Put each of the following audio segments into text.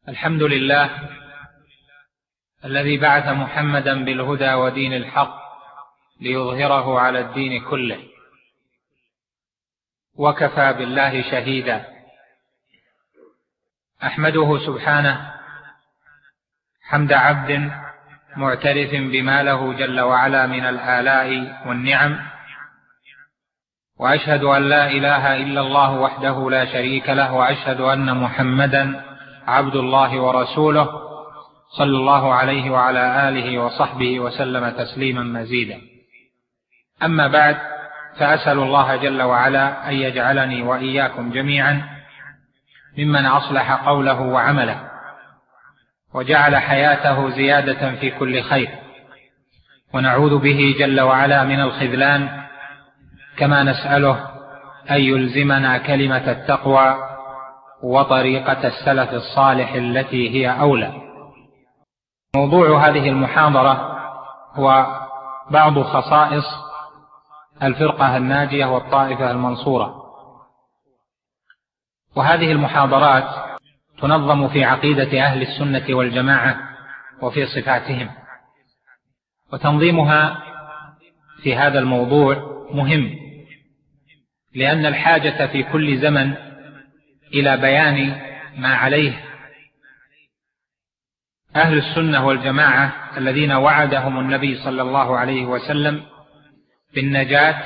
الحمد لله الذي بعث محمدا بالهدى ودين الحق ليظهره على الدين كله، وكفى بالله شهيدا. أحمده سبحانه حمد عبد معترف بما له جل وعلا من الآلاء والنعم، وأشهد أن لا إله إلا الله وحده لا شريك له، وأشهد أن محمدا عبد الله ورسوله صلى الله عليه وعلى آله وصحبه وسلم تسليما مزيدا. أما بعد، فأسأل الله جل وعلا أن يجعلني وإياكم جميعا ممن أصلح قوله وعمله، وجعل حياته زيادة في كل خير، ونعوذ به جل وعلا من الخذلان، كما نسأله أن يلزمنا كلمة التقوى وطريقة السلف الصالح التي هي أولى. موضوع هذه المحاضرة هو بعض خصائص الفرقة الناجية والطائفة المنصورة. وهذه المحاضرات تنظم في عقيدة أهل السنة والجماعة وفي صفاتهم، وتنظيمها في هذا الموضوع مهم، لأن الحاجة في كل زمن إلى بيان ما عليه أهل السنة والجماعة الذين وعدهم النبي صلى الله عليه وسلم بالنجاة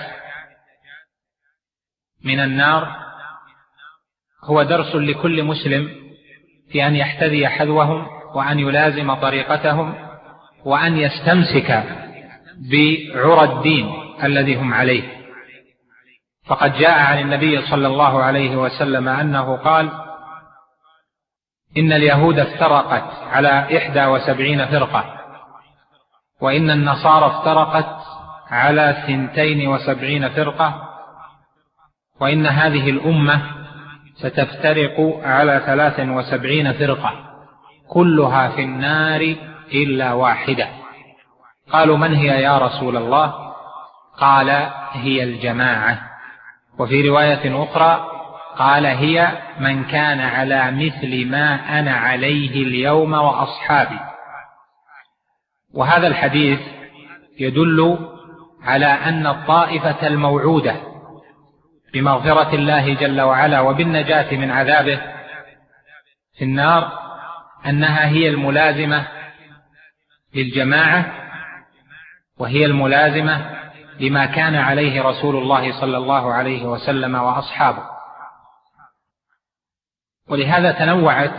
من النار، هو درس لكل مسلم في أن يحتذي حذوهم، وأن يلازم طريقتهم، وأن يستمسك بعرى الدين الذي هم عليه. فقد جاء عن النبي صلى الله عليه وسلم أنه قال: إن اليهود افترقت على 71 فرقة، وإن النصارى افترقت على 72 فرقة، وإن هذه الأمة ستفترق على 73 فرقة، كلها في النار إلا واحدة. قالوا: من هي يا رسول الله؟ قال: هي الجماعة. وفي رواية أخرى قال: هي من كان على مثل ما أنا عليه اليوم وأصحابي. وهذا الحديث يدل على أن الطائفة الموعودة بمغفرة الله جل وعلا وبالنجاة من عذابه في النار أنها هي الملازمة للجماعة، وهي الملازمة لما كان عليه رسول الله صلى الله عليه وسلم وأصحابه. ولهذا تنوعت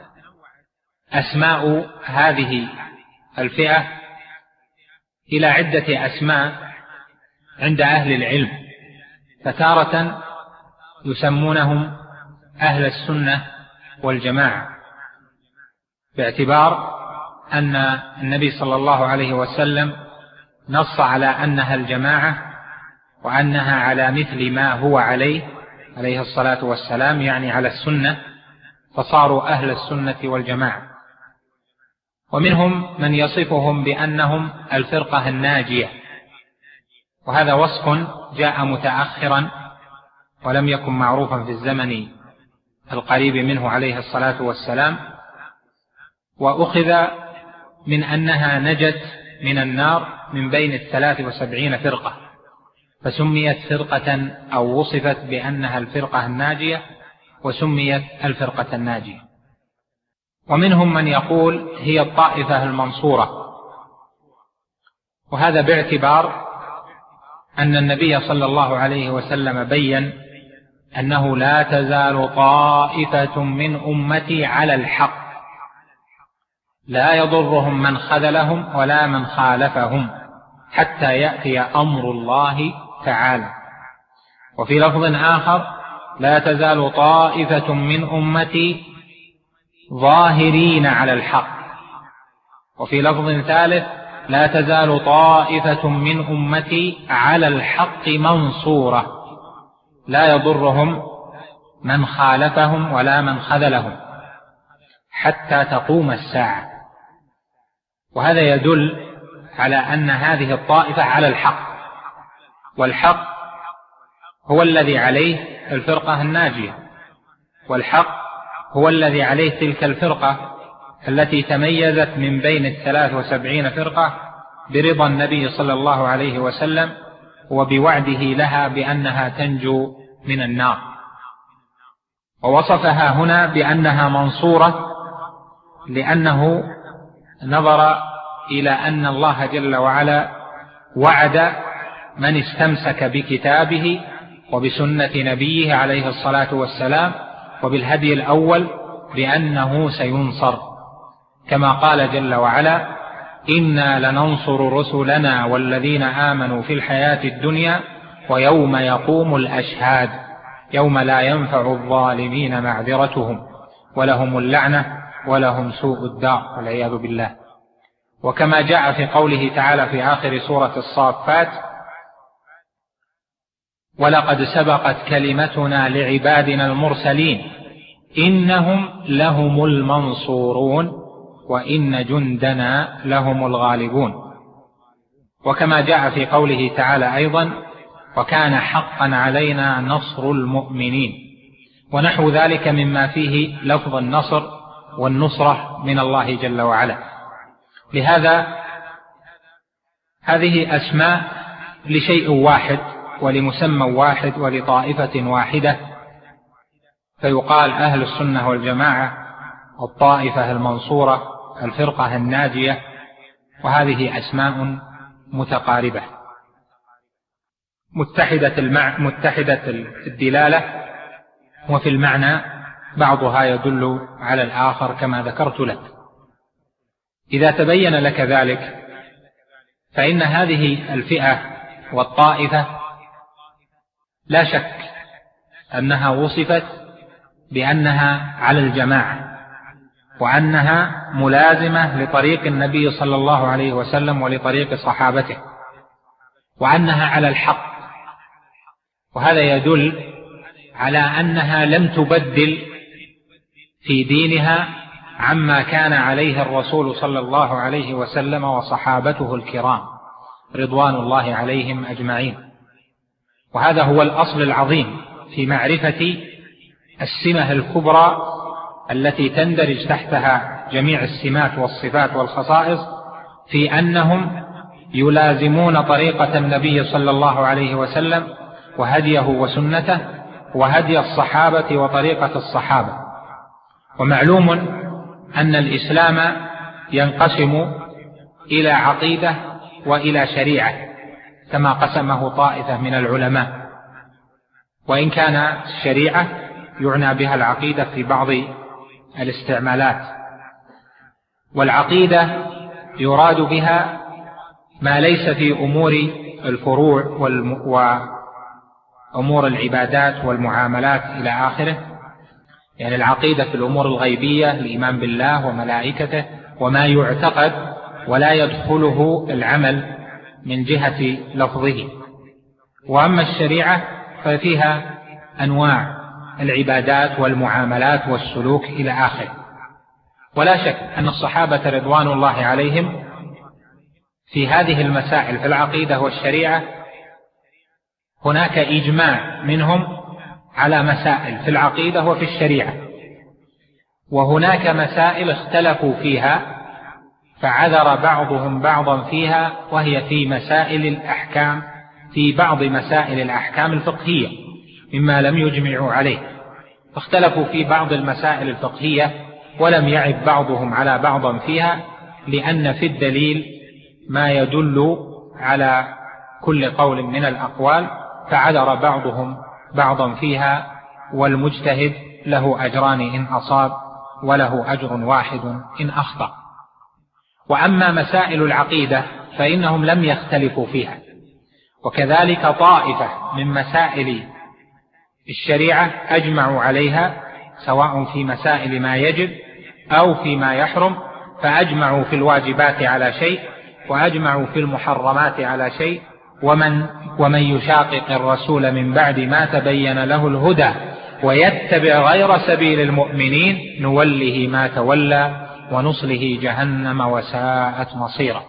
أسماء هذه الفئة إلى عدة أسماء عند أهل العلم، فتارة يسمونهم أهل السنة والجماعة، باعتبار أن النبي صلى الله عليه وسلم نص على أنها الجماعة، وأنها على مثل ما هو عليه الصلاة والسلام، يعني على السنة، فصاروا أهل السنة والجماعة. ومنهم من يصفهم بأنهم الفرقة الناجية، وهذا وصف جاء متأخرا ولم يكن معروفا في الزمن القريب منه عليه الصلاة والسلام، وأخذ من أنها نجت من النار من بين 73 فرقة، فسميت فرقة أو وصفت بأنها الفرقة الناجية، وسميت الفرقة الناجية. ومنهم من يقول هي الطائفة المنصورة، وهذا باعتبار أن النبي صلى الله عليه وسلم بين أنه لا تزال طائفة من أمتي على الحق لا يضرهم من خذلهم ولا من خالفهم حتى يأتي أمر الله تعالى. وفي لفظ آخر: لا تزال طائفة من أمتي ظاهرين على الحق. وفي لفظ ثالث: لا تزال طائفة من أمتي على الحق منصورة لا يضرهم من خالفهم ولا من خذلهم حتى تقوم الساعة. وهذا يدل على أن هذه الطائفة على الحق، والحق هو الذي عليه الفرقة الناجية، والحق هو الذي عليه تلك الفرقة التي تميزت من بين 73 فرقة برضا النبي صلى الله عليه وسلم وبوعده لها بأنها تنجو من النار. ووصفها هنا بأنها منصورة لأنه نظر إلى أن الله جل وعلا وعد من استمسك بكتابه وبسنة نبيه عليه الصلاة والسلام وبالهدي الأول بأنه سينصر، كما قال جل وعلا: إنا لننصر رسلنا والذين آمنوا في الحياة الدنيا ويوم يقوم الأشهاد يوم لا ينفع الظالمين معذرتهم ولهم اللعنة ولهم سوء الدار والعياذ بالله. وكما جاء في قوله تعالى في آخر سورة الصافات: ولقد سبقت كلمتنا لعبادنا المرسلين إنهم لهم المنصورون وإن جندنا لهم الغالبون. وكما جاء في قوله تعالى أيضا: وكان حقا علينا نصر المؤمنين، ونحو ذلك مما فيه لفظ النصر والنصرة من الله جل وعلا. لهذا هذه أسماء لشيء واحد ولمسمى واحد ولطائفة واحدة، فيقال أهل السنة والجماعة، الطائفة المنصورة، الفرقة الناجية، وهذه أسماء متقاربة متحدة الدلالة، وفي المعنى بعضها يدل على الآخر كما ذكرت لك. إذا تبين لك ذلك فإن هذه الفئة والطائفة لا شك أنها وصفت بأنها على الجماعة، وأنها ملازمة لطريق النبي صلى الله عليه وسلم ولطريق صحابته، وأنها على الحق. وهذا يدل على أنها لم تبدل في دينها عما كان عليه الرسول صلى الله عليه وسلم وصحابته الكرام رضوان الله عليهم أجمعين. وهذا هو الأصل العظيم في معرفة السمة الكبرى التي تندرج تحتها جميع السمات والصفات والخصائص، في أنهم يلازمون طريقة النبي صلى الله عليه وسلم وهديه وسنته وهدي الصحابة وطريقة الصحابة. ومعلوم أن الإسلام ينقسم إلى عقيدة وإلى شريعة كما قسمه طائفة من العلماء، وإن كان الشريعة يعنى بها العقيدة في بعض الاستعمالات. والعقيدة يراد بها ما ليس في أمور الفروع وأمور العبادات والمعاملات إلى آخره، يعني العقيدة في الأمور الغيبية، الإيمان بالله وملائكته وما يعتقد ولا يدخله العمل من جهة لفظه. وأما الشريعة ففيها أنواع العبادات والمعاملات والسلوك إلى آخره. ولا شك أن الصحابة رضوان الله عليهم في هذه المسائل في العقيدة والشريعة هناك إجماع منهم على مسائل في العقيدة وفي الشريعة، وهناك مسائل اختلفوا فيها فعذر بعضهم بعضا فيها، وهي في مسائل الأحكام، في بعض مسائل الأحكام الفقهية مما لم يجمعوا عليه، فاختلفوا في بعض المسائل الفقهية ولم يعب بعضهم على بعض فيها، لأن في الدليل ما يدل على كل قول من الأقوال، فعذر بعضهم بعضا فيها، والمجتهد له أجران إن أصاب وله أجر واحد إن أخطأ. وأما مسائل العقيدة فإنهم لم يختلفوا فيها، وكذلك طائفة من مسائل الشريعة أجمعوا عليها، سواء في مسائل ما يجب أو فيما يحرم، فأجمعوا في الواجبات على شيء وأجمعوا في المحرمات على شيء. ومن يشاقق الرسول من بعد ما تبين له الهدى ويتبع غير سبيل المؤمنين نوله ما تولى ونصله جهنم وساءت مصيرا.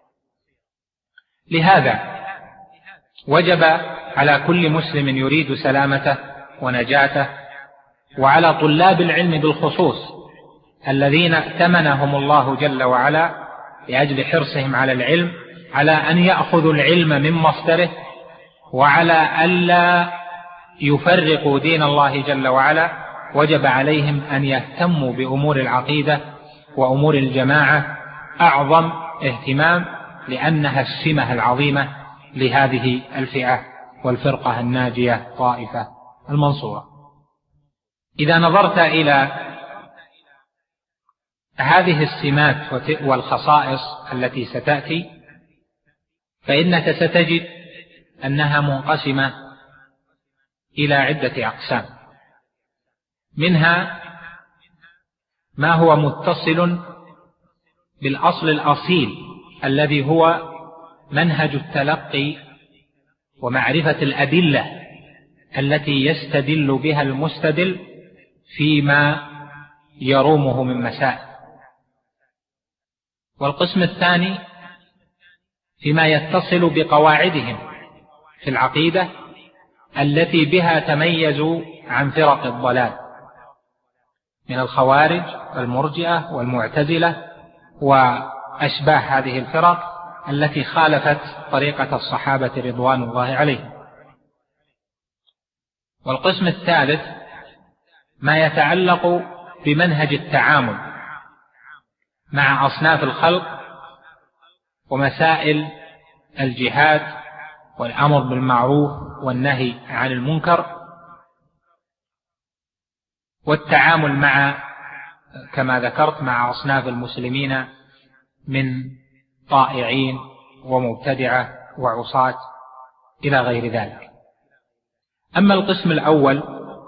لهذا وجب على كل مسلم يريد سلامته ونجاته وعلى طلاب العلم بالخصوص الذين ائتمنهم الله جل وعلا لأجل حرصهم على العلم، على أن يأخذوا العلم من مصدره، وعلى ألا يفرقوا دين الله جل وعلا. وجب عليهم أن يهتموا بأمور العقيدة وأمور الجماعة أعظم اهتمام، لأنها السمة العظيمة لهذه الفئة والفرقة الناجية طائفة المنصورة. إذا نظرت إلى هذه السمات والخصائص التي ستأتي، فإنك ستجد أنها منقسمة إلى عدة أقسام، منها ما هو متصل بالأصل الأصيل الذي هو منهج التلقي ومعرفة الأدلة التي يستدل بها المستدل فيما يرومه من مسائل. والقسم الثاني فيما يتصل بقواعدهم في العقيدة التي بها تميزوا عن فرق الضلال من الخوارج والمرجئة والمعتزلة وأشباه هذه الفرق التي خالفت طريقة الصحابة رضوان الله عليهم. والقسم الثالث ما يتعلق بمنهج التعامل مع أصناف الخلق ومسائل الجهاد والأمر بالمعروف والنهي عن المنكر، والتعامل مع كما ذكرت مع أصناف المسلمين من طائعين ومبتدعة وعصاة إلى غير ذلك. أما القسم الأول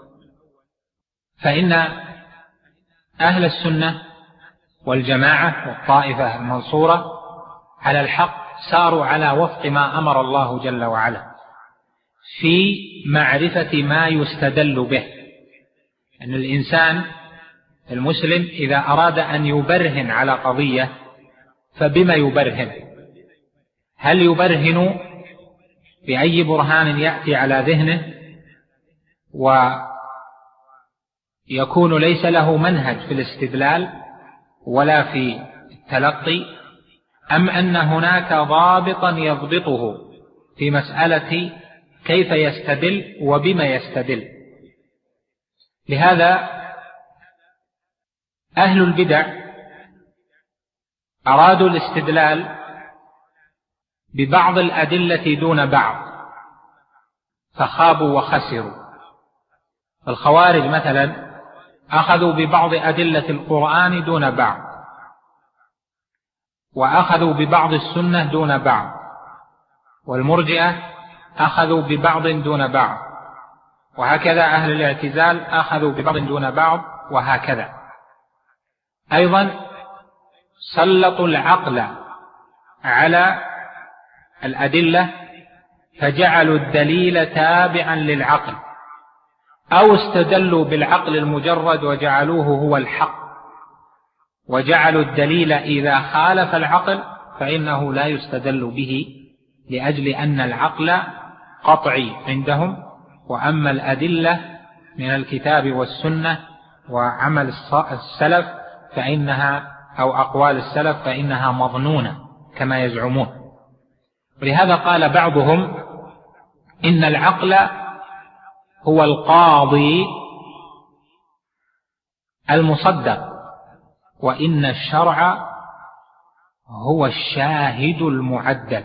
فإن أهل السنة والجماعة والطائفة المنصورة على الحق ساروا على وفق ما أمر الله جل وعلا في معرفة ما يستدل به. أن الإنسان المسلم إذا أراد أن يبرهن على قضية فبما يبرهن؟ هل يبرهن بأي برهان يأتي على ذهنه ويكون ليس له منهج في الاستدلال ولا في التلقي، أم أن هناك ضابطا يضبطه في مسألة كيف يستدل وبما يستدل؟ لهذا أهل البدع أرادوا الاستدلال ببعض الأدلة دون بعض فخابوا وخسروا. الخوارج مثلا أخذوا ببعض أدلة القرآن دون بعض، وأخذوا ببعض السنة دون بعض، والمرجئة أخذوا ببعض دون بعض، وهكذا أهل الاعتزال أخذوا ببعض دون بعض، وهكذا. أيضا سلطوا العقل على الأدلة فجعلوا الدليل تابعا للعقل، أو استدلوا بالعقل المجرد وجعلوه هو الحق، وجعلوا الدليل إذا خالف العقل فإنه لا يستدل به، لأجل أن العقل قطعي عندهم، وأما الأدلة من الكتاب والسنة وعمل السلف فإنها أو أقوال السلف فإنها مظنونة كما يزعمون. ولهذا قال بعضهم إن العقل هو القاضي المصدق، وإن الشرع هو الشاهد المعدل،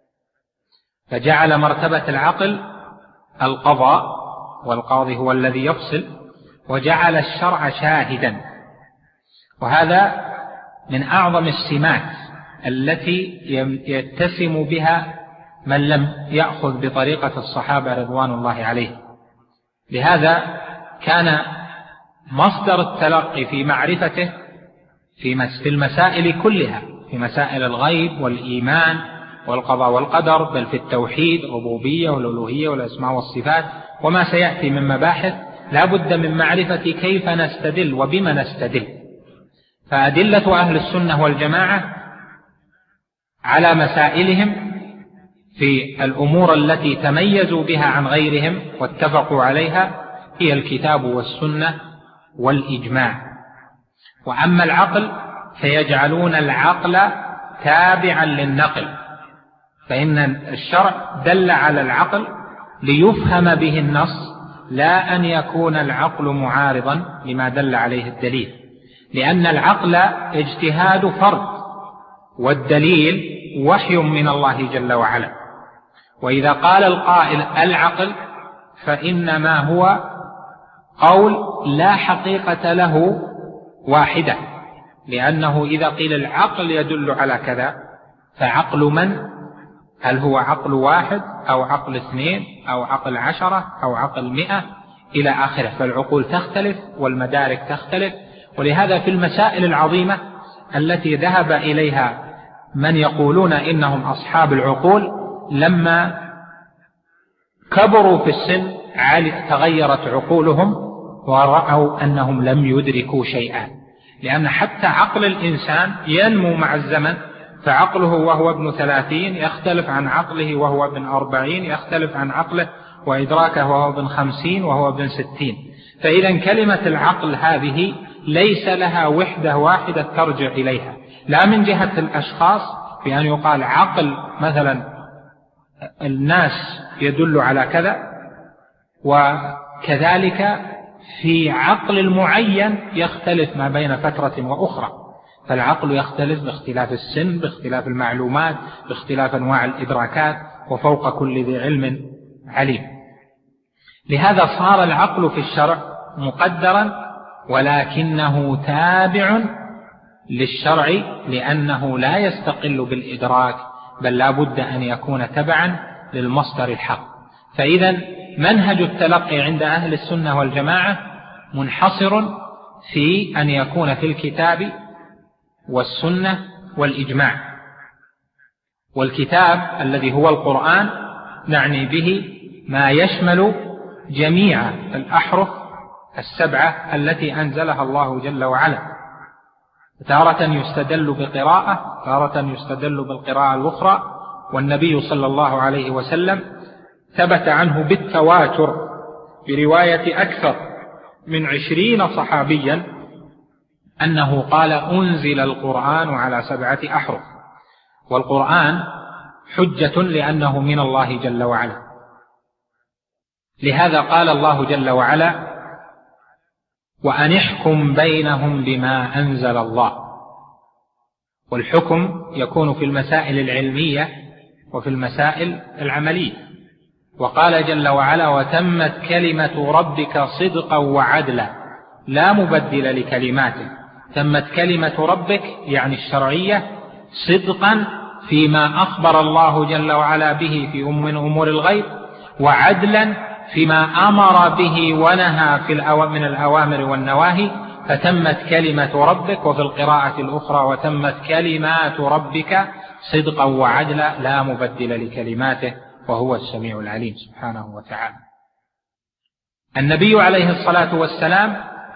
فجعل مرتبة العقل القضاء، والقاضي هو الذي يفصل، وجعل الشرع شاهدا. وهذا من أعظم السمات التي يتسم بها من لم يأخذ بطريقة الصحابة رضوان الله عليه. لهذا كان مصدر التلقي في معرفته في المسائل كلها، في مسائل الغيب والإيمان والقضاء والقدر، بل في التوحيد الربوبية والألوهية والأسماء والصفات وما سيأتي من مباحث، لا بد من معرفة كيف نستدل وبما نستدل. فأدلة أهل السنة والجماعة على مسائلهم في الأمور التي تميزوا بها عن غيرهم واتفقوا عليها هي الكتاب والسنة والإجماع. وأما العقل فيجعلون العقل تابعا للنقل، فإن الشرع دل على العقل ليفهم به النص، لا أن يكون العقل معارضا لما دل عليه الدليل، لأن العقل اجتهاد فرد، والدليل وحي من الله جل وعلا. وإذا قال القائل العقل فإنما هو قول لا حقيقة له واحدة، لأنه إذا قيل العقل يدل على كذا فعقل من؟ هل هو عقل واحد أو عقل 2 أو عقل 10 أو عقل 100 إلى آخره؟ فالعقول تختلف والمدارك تختلف. ولهذا في المسائل العظيمة التي ذهب إليها من يقولون إنهم أصحاب العقول، لما كبروا في السن تغيرت عقولهم ورأوا أنهم لم يدركوا شيئا، لأن حتى عقل الإنسان ينمو مع الزمن، فعقله وهو ابن 30 يختلف عن عقله وهو ابن 40، يختلف عن عقله وإدراكه وهو ابن 50 وهو ابن 60. فإذا كلمة العقل هذه ليس لها وحدة واحدة ترجع إليها، لا من جهة الأشخاص بأن يقال عقل مثلا الناس يدل على كذا، وكذلك في عقل المعين يختلف ما بين فترة وأخرى، فالعقل يختلف باختلاف السن، باختلاف المعلومات، باختلاف أنواع الإدراكات، وفوق كل ذي علم عليم. لهذا صار العقل في الشرع مقدرا، ولكنه تابع للشرع، لأنه لا يستقل بالإدراك، بل لا بد أن يكون تبعا للمصدر الحق. فإذا منهج التلقي عند أهل السنة والجماعة منحصر في أن يكون في الكتاب والسنة والإجماع. والكتاب الذي هو القرآن نعني به ما يشمل جميع الأحرف 7 التي أنزلها الله جل وعلا. تارة يستدل بقراءة، تارة يستدل بالقراءة الأخرى. والنبي صلى الله عليه وسلم ثبت عنه بالتواتر برواية أكثر من 20 صحابيا أنه قال أنزل القرآن على 7 أحرف. والقرآن حجة لأنه من الله جل وعلا. لهذا قال الله جل وعلا وأن احكم بينهم بما أنزل الله. والحكم يكون في المسائل العلمية وفي المسائل العملية. وقال جل وعلا وتمت كلمة ربك صدقا وعدلا لا مبدل لكلماته. تمت كلمة ربك يعني الشرعية صدقا فيما أخبر الله جل وعلا به في من أمور الغيب، وعدلا فيما أمر به ونهى من الأوامر والنواهي. فتمت كلمة ربك، وفي القراءة الأخرى وتمت كلمات ربك صدقا وعدلا لا مبدل لكلماته وهو السميع العليم سبحانه وتعالى. النبي عليه الصلاة والسلام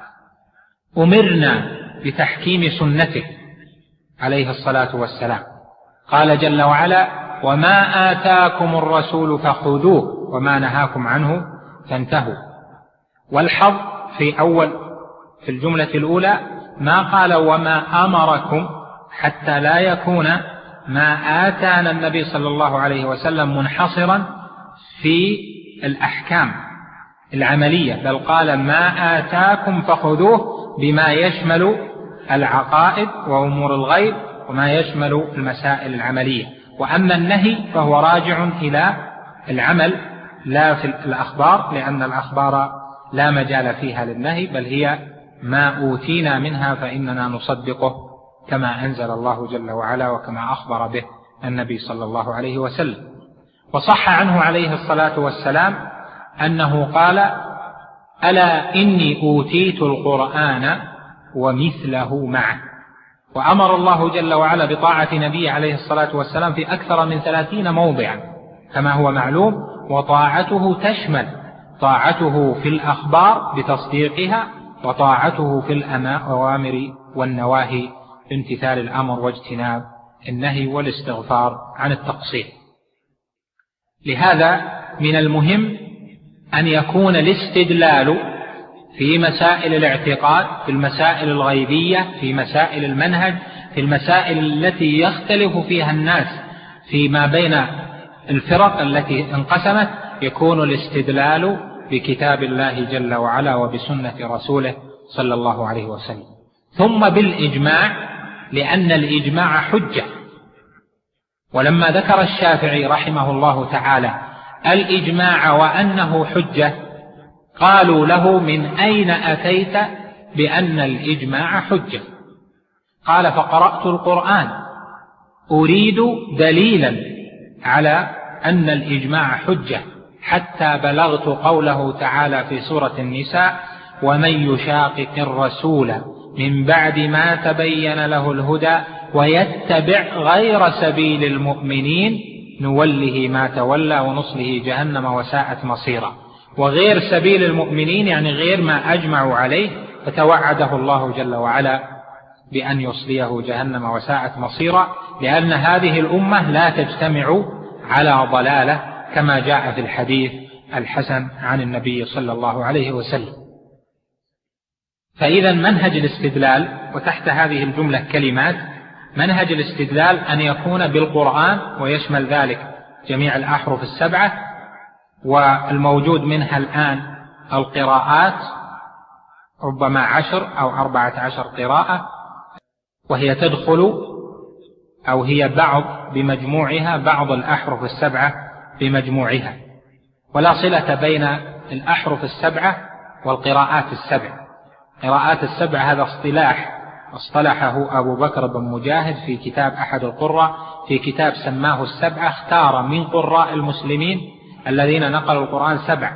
أمرنا بتحكيم سنته عليه الصلاة والسلام. قال جل وعلا وما آتاكم الرسول فخذوه وما نهاكم عنه فانتهوا. والحظ في الجملة الأولى ما قال وما أمركم، حتى لا يكون ما آتانا النبي صلى الله عليه وسلم منحصرا في الأحكام العملية، بل قال ما آتاكم فخذوه بما يشمل العقائد وأمور الغيب وما يشمل المسائل العملية. وأما النهي فهو راجع إلى العمل لا في الأخبار، لأن الأخبار لا مجال فيها للنهي، بل هي ما أوتينا منها فإننا نصدقه كما أنزل الله جل وعلا وكما أخبر به النبي صلى الله عليه وسلم. وصح عنه عليه الصلاة والسلام أنه قال ألا إني أوتيت القرآن ومثله معه. وأمر الله جل وعلا بطاعة نبيه عليه الصلاة والسلام في أكثر من 30 موضعا كما هو معلوم. وطاعته تشمل طاعته في الأخبار بتصديقها، وطاعته في الأوامر والنواهي بامتثال الأمر واجتناب النهي والاستغفار عن التقصير. لهذا من المهم أن يكون الاستدلال في مسائل الاعتقاد، في المسائل الغيبية، في مسائل المنهج، في المسائل التي يختلف فيها الناس فيما بين الفرق التي انقسمت، يكون الاستدلال بكتاب الله جل وعلا وبسنة رسوله صلى الله عليه وسلم. ثم بالإجماع، لأن الإجماع حجة. ولما ذكر الشافعي رحمه الله تعالى الإجماع وأنه حجة، قالوا له: من أين أتيت بأن الإجماع حجة؟ قال: فقرأت القرآن أريد دليلا على أن الإجماع حجة، حتى بلغت قوله تعالى في سورة النساء: ومن يشاقق الرسول من بعد ما تبين له الهدى ويتبع غير سبيل المؤمنين نوله ما تولى ونصله جهنم وساءت مصيرا. وغير سبيل المؤمنين يعني غير ما أجمعوا عليه، فتوعده الله جل وعلا بأن يصليه جهنم وساءت مصيرا، لأن هذه الأمة لا تجتمع على ضلالة كما جاء في الحديث الحسن عن النبي صلى الله عليه وسلم. فإذا منهج الاستدلال، وتحت هذه الجملة كلمات: منهج الاستدلال أن يكون بالقرآن، ويشمل ذلك جميع الأحرف السبعة، والموجود منها الآن القراءات ربما 10 أو 14 قراءة، وهي تدخل أو هي بعض بمجموعها بعض الأحرف السبعة بمجموعها، ولا صلة بين الأحرف السبعة والقراءات السبع. قراءات السبع هذا اصطلحه أبو بكر بن مجاهد في كتاب أحد القراء، في كتاب سماه السبعة. اختار من قراء المسلمين الذين نقلوا القرآن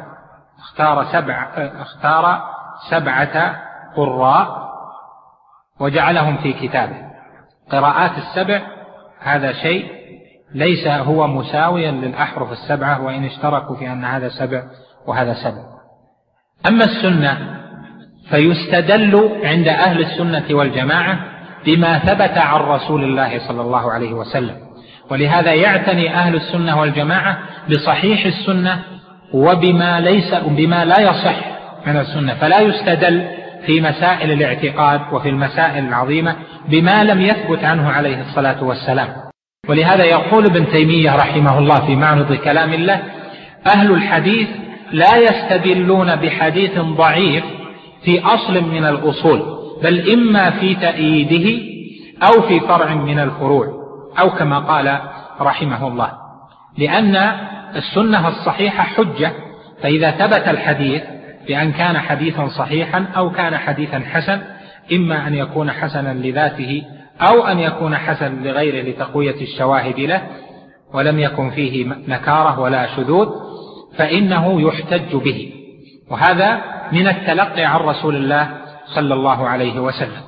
اختار 7 قراء وجعلهم في كتابه. قراءات السبع هذا شيء ليس هو مساويا للأحرف السبعة، وإن اشتركوا في أن هذا 7 وهذا 7. أما السنة فيستدل عند أهل السنة والجماعة بما ثبت عن رسول الله صلى الله عليه وسلم، ولهذا يعتني أهل السنة والجماعة بصحيح السنة وبما لا يصح من السنة، فلا يستدل في مسائل الاعتقاد وفي المسائل العظيمة بما لم يثبت عنه عليه الصلاة والسلام. ولهذا يقول ابن تيمية رحمه الله في معرض كلام الله: أهل الحديث لا يستدلون بحديث ضعيف في أصل من الأصول، بل إما في تأييده أو في فرع من الفروع، أو كما قال رحمه الله، لأن السنة الصحيحة حجة. فإذا ثبت الحديث بأن كان حديثا صحيحا أو كان حديثا حسن، إما أن يكون حسنا لذاته أو أن يكون حسن لغيره لتقوية الشواهد له، ولم يكن فيه نكارة ولا شذوذ، فإنه يحتج به. وهذا من التلقي عن رسول الله صلى الله عليه وسلم.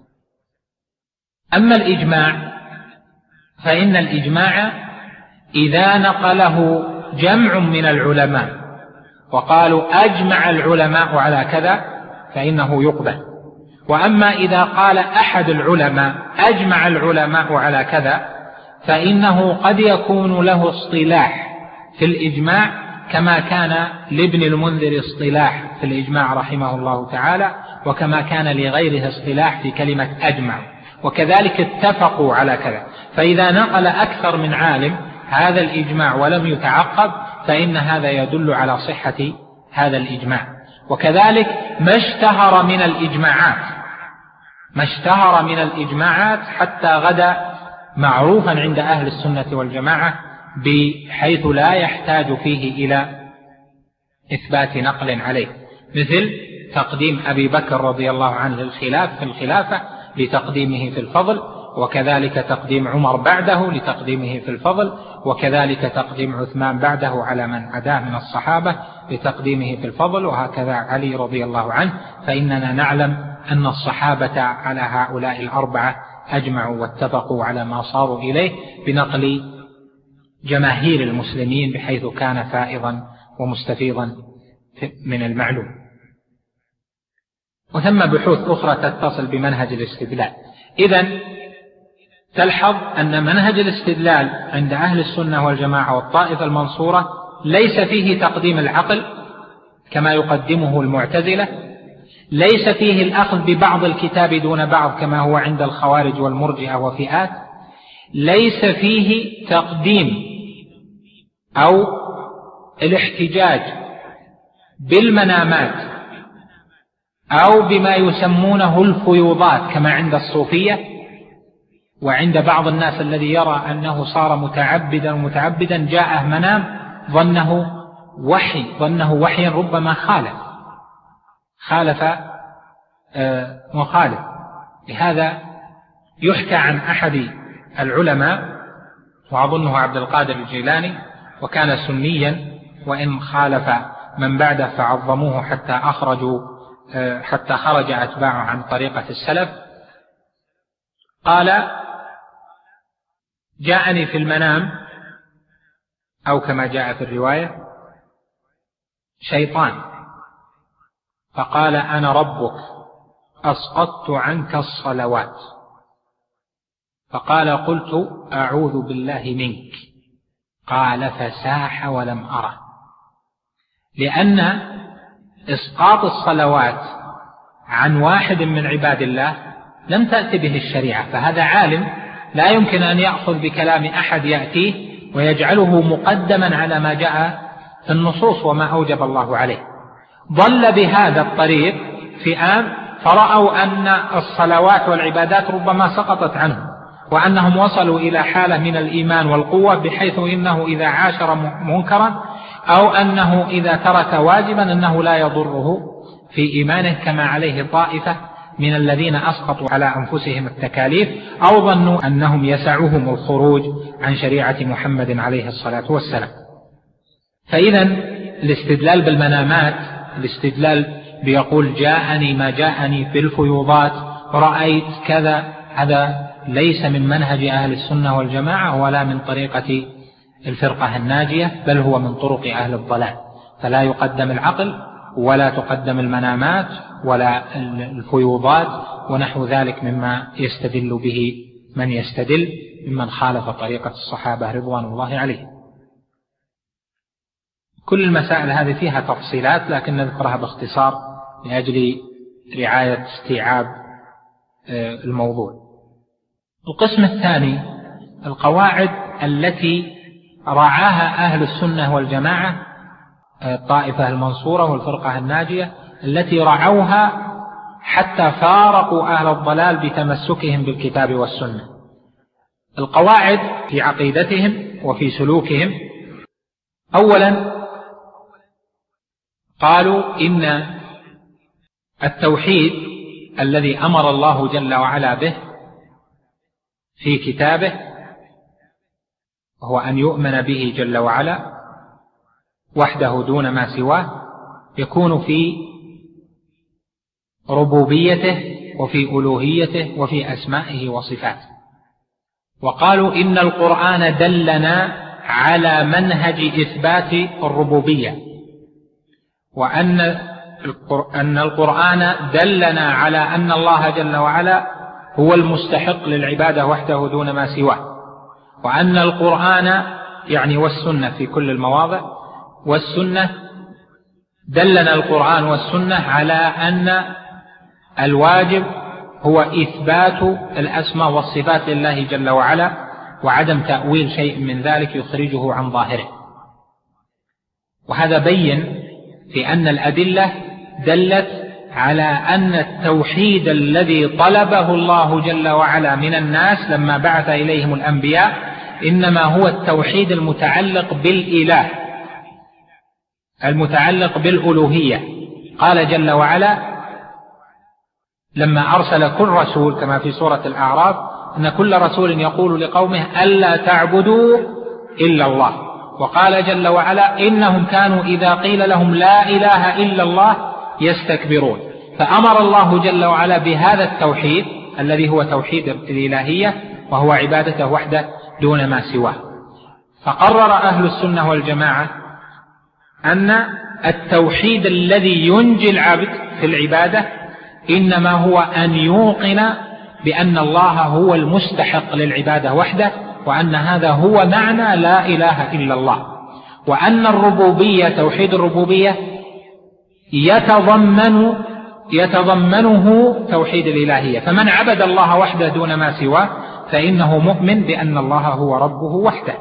أما الإجماع فإن الإجماع إذا نقله جمع من العلماء وقالوا أجمع العلماء على كذا فإنه يقبل. وأما إذا قال أحد العلماء أجمع العلماء على كذا فإنه قد يكون له اصطلاح في الإجماع، كما كان لابن المنذر اصطلاح في الإجماع رحمه الله تعالى، وكما كان لغيره اصطلاح في كلمة أجمع، وكذلك اتفقوا على كذا. فإذا نقل أكثر من عالم هذا الإجماع ولم يتعقب فإن هذا يدل على صحة هذا الإجماع. وكذلك ما اشتهر من الإجماعات حتى غدا معروفا عند أهل السنة والجماعة، بحيث لا يحتاج فيه إلى إثبات نقل عليه، مثل تقديم أبي بكر رضي الله عنه في الخلافة لتقديمه في الفضل، وكذلك تقديم عمر بعده لتقديمه في الفضل، وكذلك تقديم عثمان بعده على من عداه من الصحابة لتقديمه في الفضل، وهكذا علي رضي الله عنه. فإننا نعلم أن الصحابة على هؤلاء الأربعة أجمعوا واتفقوا على ما صاروا إليه بنقل جماهير المسلمين، بحيث كان فائضا ومستفيضا من المعلوم. وثم بحوث أخرى تتصل بمنهج الاستدلال. إذن تلحظ أن منهج الاستدلال عند أهل السنة والجماعة والطائفة المنصورة ليس فيه تقديم العقل كما يقدمه المعتزلة، ليس فيه الأخذ ببعض الكتاب دون بعض كما هو عند الخوارج والمرجئة وفئات، ليس فيه تقديم أو الاحتجاج بالمنامات أو بما يسمونه الفيوضات كما عند الصوفية وعند بعض الناس الذي يرى أنه صار متعبدا جاءه منام ظنه وحيا ربما خالف مخالف. لهذا يحكى عن أحد العلماء وأظنه عبد القادر الجيلاني، وكان سنيا وإن خالف من بعده فعظموه حتى خرج أتباعه عن طريقة السلف، قال: جاءني في المنام أو كما جاء في الرواية شيطان فقال: أنا ربك أسقطت عنك الصلوات. فقال: قلت: أعوذ بالله منك. قال: فساح ولم أره. لأن إسقاط الصلوات عن واحد من عباد الله لم تأتي به الشريعة، فهذا عالم لا يمكن أن يأخذ بكلام أحد يأتيه ويجعله مقدما على ما جاء في النصوص وما أوجب الله عليه. ضل بهذا الطريق فئام فرأوا أن الصلوات والعبادات ربما سقطت عنهم، وأنهم وصلوا إلى حالة من الإيمان والقوة بحيث إنه إذا عاشر منكرا أو أنه إذا ترك واجبا أنه لا يضره في إيمانه، كما عليه طائفة من الذين أسقطوا على أنفسهم التكاليف أو ظنوا أنهم يسعهم الخروج عن شريعة محمد عليه الصلاة والسلام. فإذا الاستدلال بالمنامات، الاستدلال بيقول جاءني ما جاءني في الفيوضات رأيت كذا، هذا ليس من منهج أهل السنة والجماعة ولا من طريقة الفرقة الناجية، بل هو من طرق أهل الضلال. فلا يقدم العقل ولا تقدم المنامات ولا الفيوضات ونحو ذلك مما يستدل به من يستدل ممن خالف طريقة الصحابة رضوان الله عليهم. كل المسائل هذه فيها تفصيلات لكن نذكرها باختصار لأجل رعاية استيعاب الموضوع. القسم الثاني القواعد التي رعاها أهل السنة والجماعة، الطائفة المنصورة والفرقة الناجية، التي رعوها حتى فارقوا أهل الضلال بتمسكهم بالكتاب والسنة. القواعد في عقيدتهم وفي سلوكهم: أولا قالوا إن التوحيد الذي أمر الله جل وعلا به في كتابه وهو أن يؤمن به جل وعلا وحده دون ما سواه، يكون في ربوبيته وفي ألوهيته وفي أسمائه وصفاته. وقالوا إن القرآن دلنا على منهج إثبات الربوبية، وأن القرآن دلنا على أن الله جل وعلا هو المستحق للعبادة وحده دون ما سواه، وأن القرآن يعني والسنة في كل المواضع، والسنة دلنا القرآن والسنة على أن الواجب هو إثبات الأسماء والصفات لله جل وعلا وعدم تأويل شيء من ذلك يخرجه عن ظاهره. وهذا بين في أن الأدلة دلت على أن التوحيد الذي طلبه الله جل وعلا من الناس لما بعث إليهم الأنبياء إنما هو التوحيد المتعلق بالإله، المتعلق بالألوهية. قال جل وعلا لما أرسل كل رسول كما في سورة الأعراف أن كل رسول يقول لقومه ألا تعبدوا إلا الله، وقال جل وعلا إنهم كانوا إذا قيل لهم لا إله إلا الله يستكبرون. فأمر الله جل وعلا بهذا التوحيد الذي هو توحيد الإلهية وهو عبادته وحده دون ما سواه. فقرر أهل السنة والجماعة أن التوحيد الذي ينجي العبد في العبادة إنما هو أن يوقن بأن الله هو المستحق للعبادة وحده، وأن هذا هو معنى لا إله إلا الله، وأن الربوبية توحيد الربوبية يتضمن يتضمنه توحيد الإلهية. فمن عبد الله وحده دون ما سواه فإنه مؤمن بأن الله هو ربه وحده،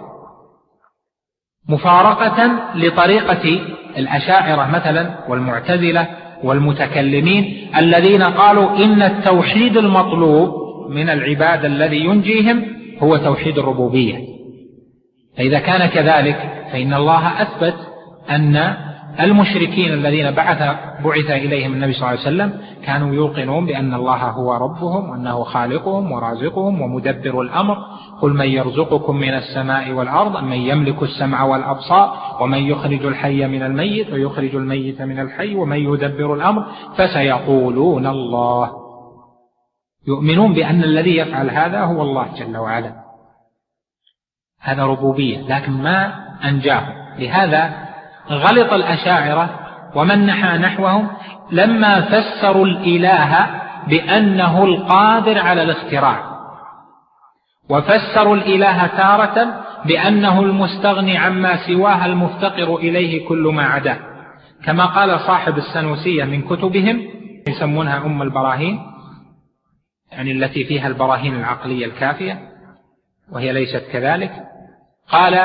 مفارقة لطريقة الأشاعرة مثلا والمعتزلة والمتكلمين الذين قالوا إن التوحيد المطلوب من العباد الذي ينجيهم هو توحيد الربوبية. فإذا كان كذلك فإن الله أثبت أن المشركين الذين بعث إليهم النبي صلى الله عليه وسلم كانوا يوقنون بأن الله هو ربهم وأنه خالقهم ورازقهم ومدبر الأمر. قل من يرزقكم من السماء والأرض أم من يملك السمع والأبصار ومن يخرج الحي من الميت ويخرج الميت من الحي ومن يدبر الأمر فسيقولون الله. يؤمنون بأن الذي يفعل هذا هو الله جل وعلا، هذا ربوبية، لكن ما أنجاه. لهذا غلط الأشاعرة ومن نحى نحوهم لما فسروا الإله بأنه القادر على الاختراع، وفسروا الإله تارة بأنه المستغني عما سواه المفتقر إليه كل ما عداه، كما قال صاحب السنوسية من كتبهم يسمونها أم البراهين، يعني التي فيها البراهين العقلية الكافية، وهي ليست كذلك. قال: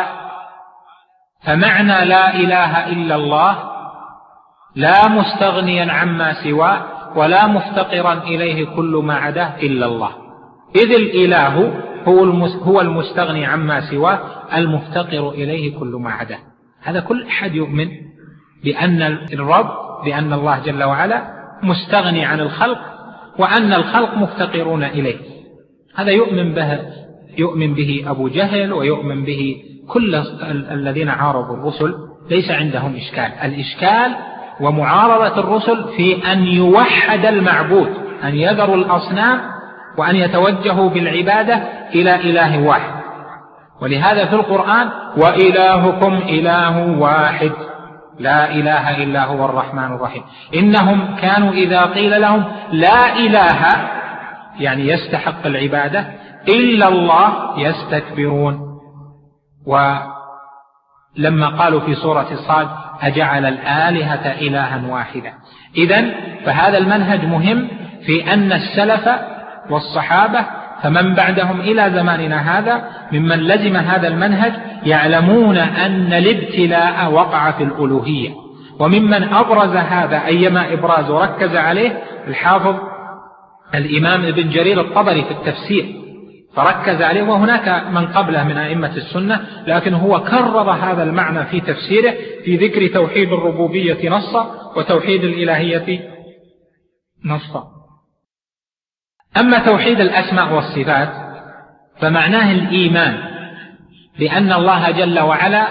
فمعنى لا إله إلا الله لا مستغنيا عما سواه ولا مفتقرا إليه كل ما عداه إلا الله، إذ الإله هو المستغني عما سواه المفتقر إليه كل ما عداه. هذا كل أحد يؤمن بأن الرب، بأن الله جل وعلا مستغني عن الخلق وأن الخلق مفتقرون إليه. هذا يؤمن به أبو جهل ويؤمن به كل الذين عارضوا الرسل، ليس عندهم إشكال. الإشكال ومعارضة الرسل في أن يوحد المعبود، أن يذروا الأصنام وأن يتوجهوا بالعبادة إلى إله واحد. ولهذا في القرآن: وإلهكم إله واحد لا إله إلا هو الرحمن الرحيم. إنهم كانوا إذا قيل لهم لا إله يعني يستحق العبادة إلا الله يستكبرون. ولما قالوا في سورة الصاد: أجعل الآلهة إلها واحدا. إذن فهذا المنهج مهم في أن السلف والصحابة فمن بعدهم إلى زماننا هذا ممن لزم هذا المنهج يعلمون أن الابتلاء وقع في الألوهية. وممن أبرز هذا أيما إبراز وركز عليه الحافظ الإمام ابن جرير الطبري في التفسير، فركز عليه، وهناك من قبله من أئمة السنة، لكن هو كرر هذا المعنى في تفسيره في ذكر توحيد الربوبية نصا وتوحيد الإلهية نصا. أما توحيد الأسماء والصفات فمعناه الإيمان بأن الله جل وعلا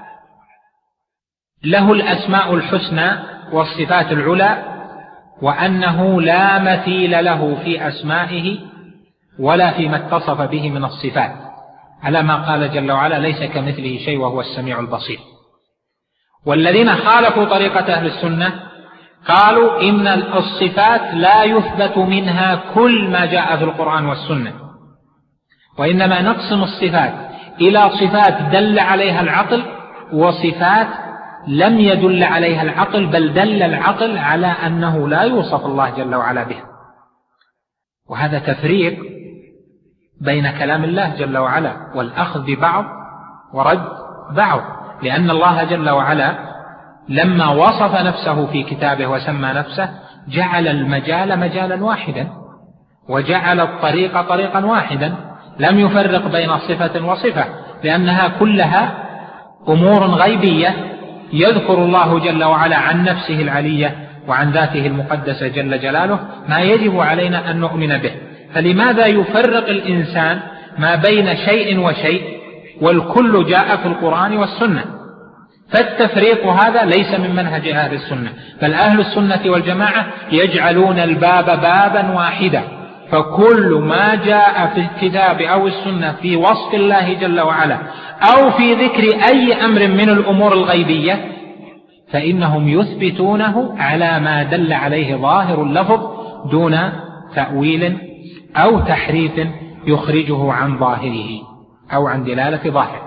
له الأسماء الحسنى والصفات العلى، وأنه لا مثيل له في أسمائه ولا فيما اتصف به من الصفات، على ما قال جل وعلا: ليس كمثله شيء وهو السميع البصير. والذين خالفوا طريقة أهل السنة قالوا إن الصفات لا يثبت منها كل ما جاء في القرآن والسنة، وإنما نقسم الصفات إلى صفات دل عليها العقل وصفات لم يدل عليها العقل، بل دل العقل على أنه لا يوصف الله جل وعلا به. وهذا تفريق بين كلام الله جل وعلا والأخذ ببعض ورد بعض، لأن الله جل وعلا لما وصف نفسه في كتابه وسمى نفسه جعل المجال مجالا واحدا وجعل الطريق طريقا واحدا، لم يفرق بين صفة وصفة، لأنها كلها أمور غيبية يذكر الله جل وعلا عن نفسه العلية وعن ذاته المقدسة جل جلاله ما يجب علينا أن نؤمن به. فلماذا يفرق الإنسان ما بين شيء وشيء والكل جاء في القرآن والسنة؟ فالتفريق هذا ليس من منهج أهل السنة، بل أهل السنة والجماعة يجعلون الباب بابا واحدا، فكل ما جاء في الكتاب أو السنة في وصف الله جل وعلا أو في ذكر أي أمر من الأمور الغيبية فإنهم يثبتونه على ما دل عليه ظاهر اللفظ دون تأويل أو تحريف يخرجه عن ظاهره أو عن دلالة ظاهره.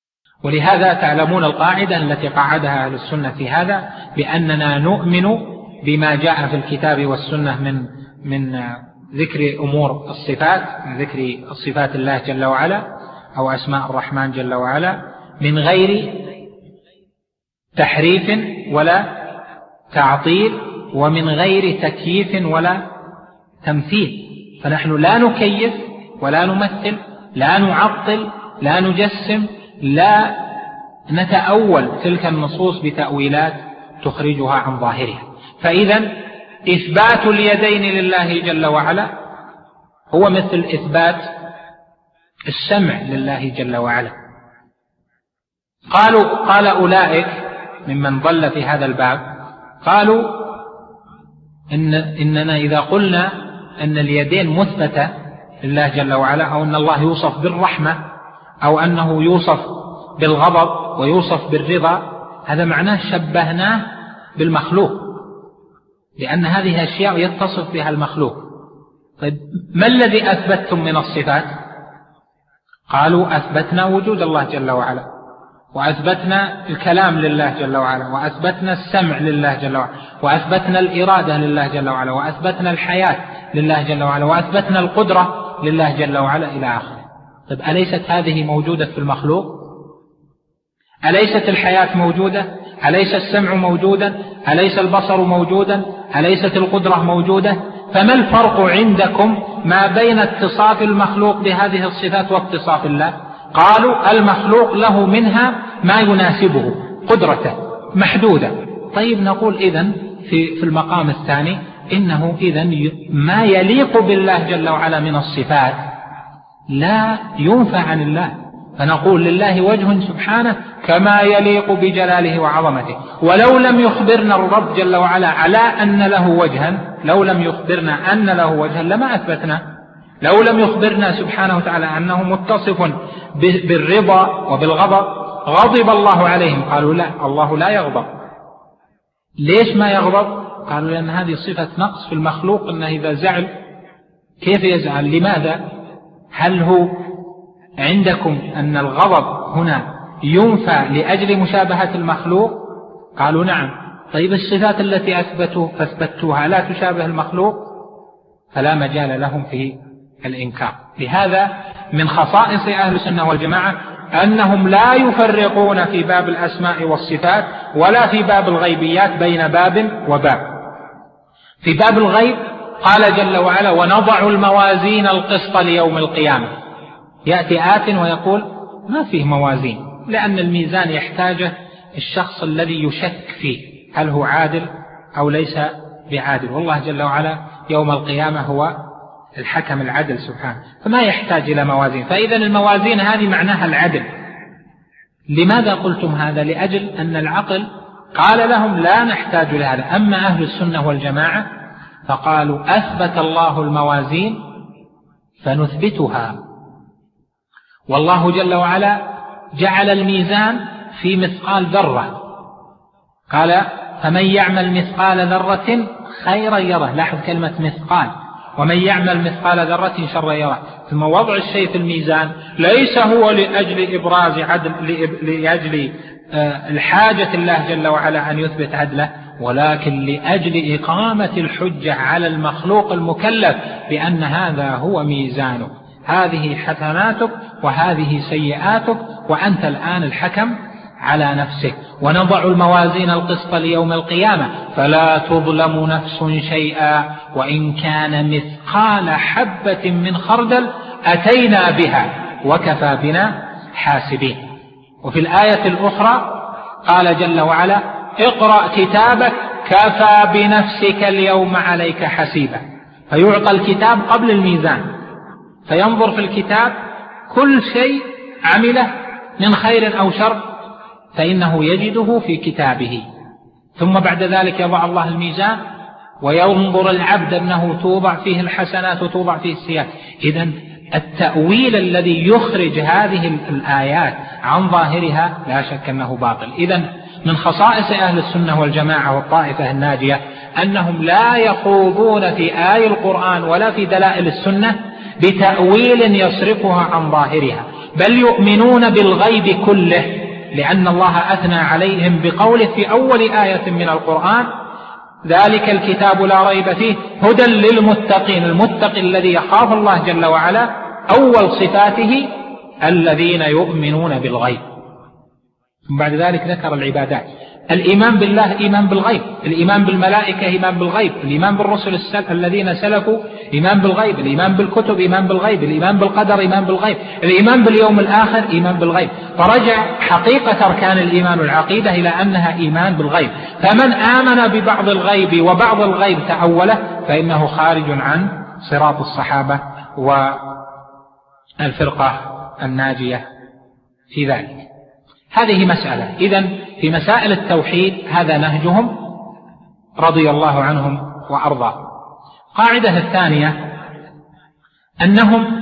ولهذا تعلمون القاعدة التي قعدها أهل السنة في هذا، بأننا نؤمن بما جاء في الكتاب والسنة من ذكر أمور الصفات، من ذكر الصفات الله جل وعلا أو أسماء الرحمن جل وعلا، من غير تحريف ولا تعطيل، ومن غير تكييف ولا تمثيل. فنحن لا نكيف ولا نمثل، لا نعطل، لا نجسم، لا نتأول تلك النصوص بتأويلات تخرجها عن ظاهرها. فإذا إثبات اليدين لله جل وعلا هو مثل إثبات السمع لله جل وعلا. قال أولئك ممن ضل في هذا الباب، قالوا إننا إذا قلنا أن اليدين مثبتة لله جل وعلا، أو أن الله يوصف بالرحمة، أو أنه يوصف بالغضب ويوصف بالرضا، هذا معناه شبهناه بالمخلوق، لأن هذه أشياء يتصف بها المخلوق. طيب ما الذي أثبتتم من الصفات؟ قالوا أثبتنا وجود الله جل وعلا، وأثبتنا الكلام لله جل وعلا، وأثبتنا السمع لله جل وعلا، وأثبتنا الإرادة لله جل وعلا، وأثبتنا الحياة لله جل وعلا، وأثبتنا القدرة لله جل وعلا إلى آخره. طيب أليست هذه موجودة في المخلوق؟ أليست الحياة موجودة؟ أليس السمع موجودا؟ أليس البصر موجودا؟ أليست القدرة موجودة؟ فما الفرق عندكم ما بين اتصاف المخلوق بهذه الصفات واتصاف الله؟ قالوا المخلوق له منها ما يناسبه، قدرته محدودة. طيب نقول إذن في المقام الثاني إنه إذن ما يليق بالله جل وعلا من الصفات لا ينفى عن الله، فنقول لله وجه سبحانه كما يليق بجلاله وعظمته. ولو لم يخبرنا الرب جل وعلا على أن له وجها، لو لم يخبرنا أن له وجها لما أثبتنا. لو لم يخبرنا سبحانه وتعالى أنه متصف بالرضا وبالغضب، غضب الله عليهم، قالوا لا، الله لا يغضب. ليش ما يغضب؟ قالوا لأن هذه صفة نقص في المخلوق، أنه إذا زعل كيف يزعل؟ لماذا؟ هل هو عندكم أن الغضب هنا ينفى لأجل مشابهة المخلوق؟ قالوا نعم. طيب الصفات التي أثبتوها لا تشابه المخلوق، فلا مجال لهم في الإنكار. لهذا من خصائص أهل السنة والجماعة أنهم لا يفرقون في باب الأسماء والصفات ولا في باب الغيبيات بين باب وباب. في باب الغيب قال جل وعلا ونضع الموازين القسط ليوم القيامة. يأتي آت ويقول ما فيه موازين، لأن الميزان يحتاجه الشخص الذي يشك فيه هل هو عادل أو ليس بعادل، والله جل وعلا يوم القيامة هو الحكم العدل سبحانه، فما يحتاج إلى موازين. فإذا الموازين هذه معناها العدل. لماذا قلتم هذا؟ لأجل أن العقل قال لهم لا نحتاج لهذا. أما أهل السنة والجماعة فقالوا أثبت الله الموازين فنثبتها، والله جل وعلا جعل الميزان في مثقال ذرة، قال فمن يعمل مثقال ذرة خيرا يره، لاحظ كلمة مثقال، ومن يعمل مثقال ذرة شرا يره. ثم وضع الشيء في الميزان ليس هو لأجل إبراز عدل، لأجل الحاجة الله جل وعلا أن يثبت عدله، ولكن لأجل إقامة الحجة على المخلوق المكلف بأن هذا هو ميزانه، هذه حسناتك وهذه سيئاتك، وأنت الآن الحكم على نفسك. ونضع الموازين القسط ليوم القيامة فلا تظلم نفس شيئا وإن كان مثقال حبة من خردل أتينا بها وكفى بنا حاسبين. وفي الآية الأخرى قال جل وعلا اقرأ كتابك كفى بنفسك اليوم عليك حسيبا. فيعطى الكتاب قبل الميزان، فينظر في الكتاب كل شيء عمله من خير أو شر فإنه يجده في كتابه، ثم بعد ذلك يضع الله الميزان وينظر العبد أنه توضع فيه الحسنات وتوضع فيه السيئات. إذن التأويل الذي يخرج هذه الآيات عن ظاهرها لا شك أنه باطل. إذن من خصائص أهل السنة والجماعة والطائفة الناجية أنهم لا يخوضون في آي القرآن ولا في دلائل السنة بتأويل يصرفها عن ظاهرها، بل يؤمنون بالغيب كله، لأن الله أثنى عليهم بقوله في أول آية من القرآن ذلك الكتاب لا ريب فيه هدى للمتقين. المتقي الذي يخاف الله جل وعلا أول صفاته الذين يؤمنون بالغيب. بعد ذلك ذكر العبادات. الإيمان بالله إيمان بالغيب، الإيمان بالملائكة إيمان بالغيب، الإيمان بالرسل الذين سلفوا إيمان بالغيب، الإيمان بالكتب إيمان بالغيب، الإيمان بالقدر إيمان بالغيب، الإيمان باليوم الآخر إيمان بالغيب. فرجع حقيقة أركان الإيمان والعقيدة إلى أنها إيمان بالغيب. فمن آمن ببعض الغيب وبعض الغيب تأوله فإنه خارج عن صراط الصحابة والفرقة الناجية في ذلك. هذه مسألة. إذن في مسائل التوحيد هذا نهجهم رضي الله عنهم وأرضاهم. قاعدة الثانية أنهم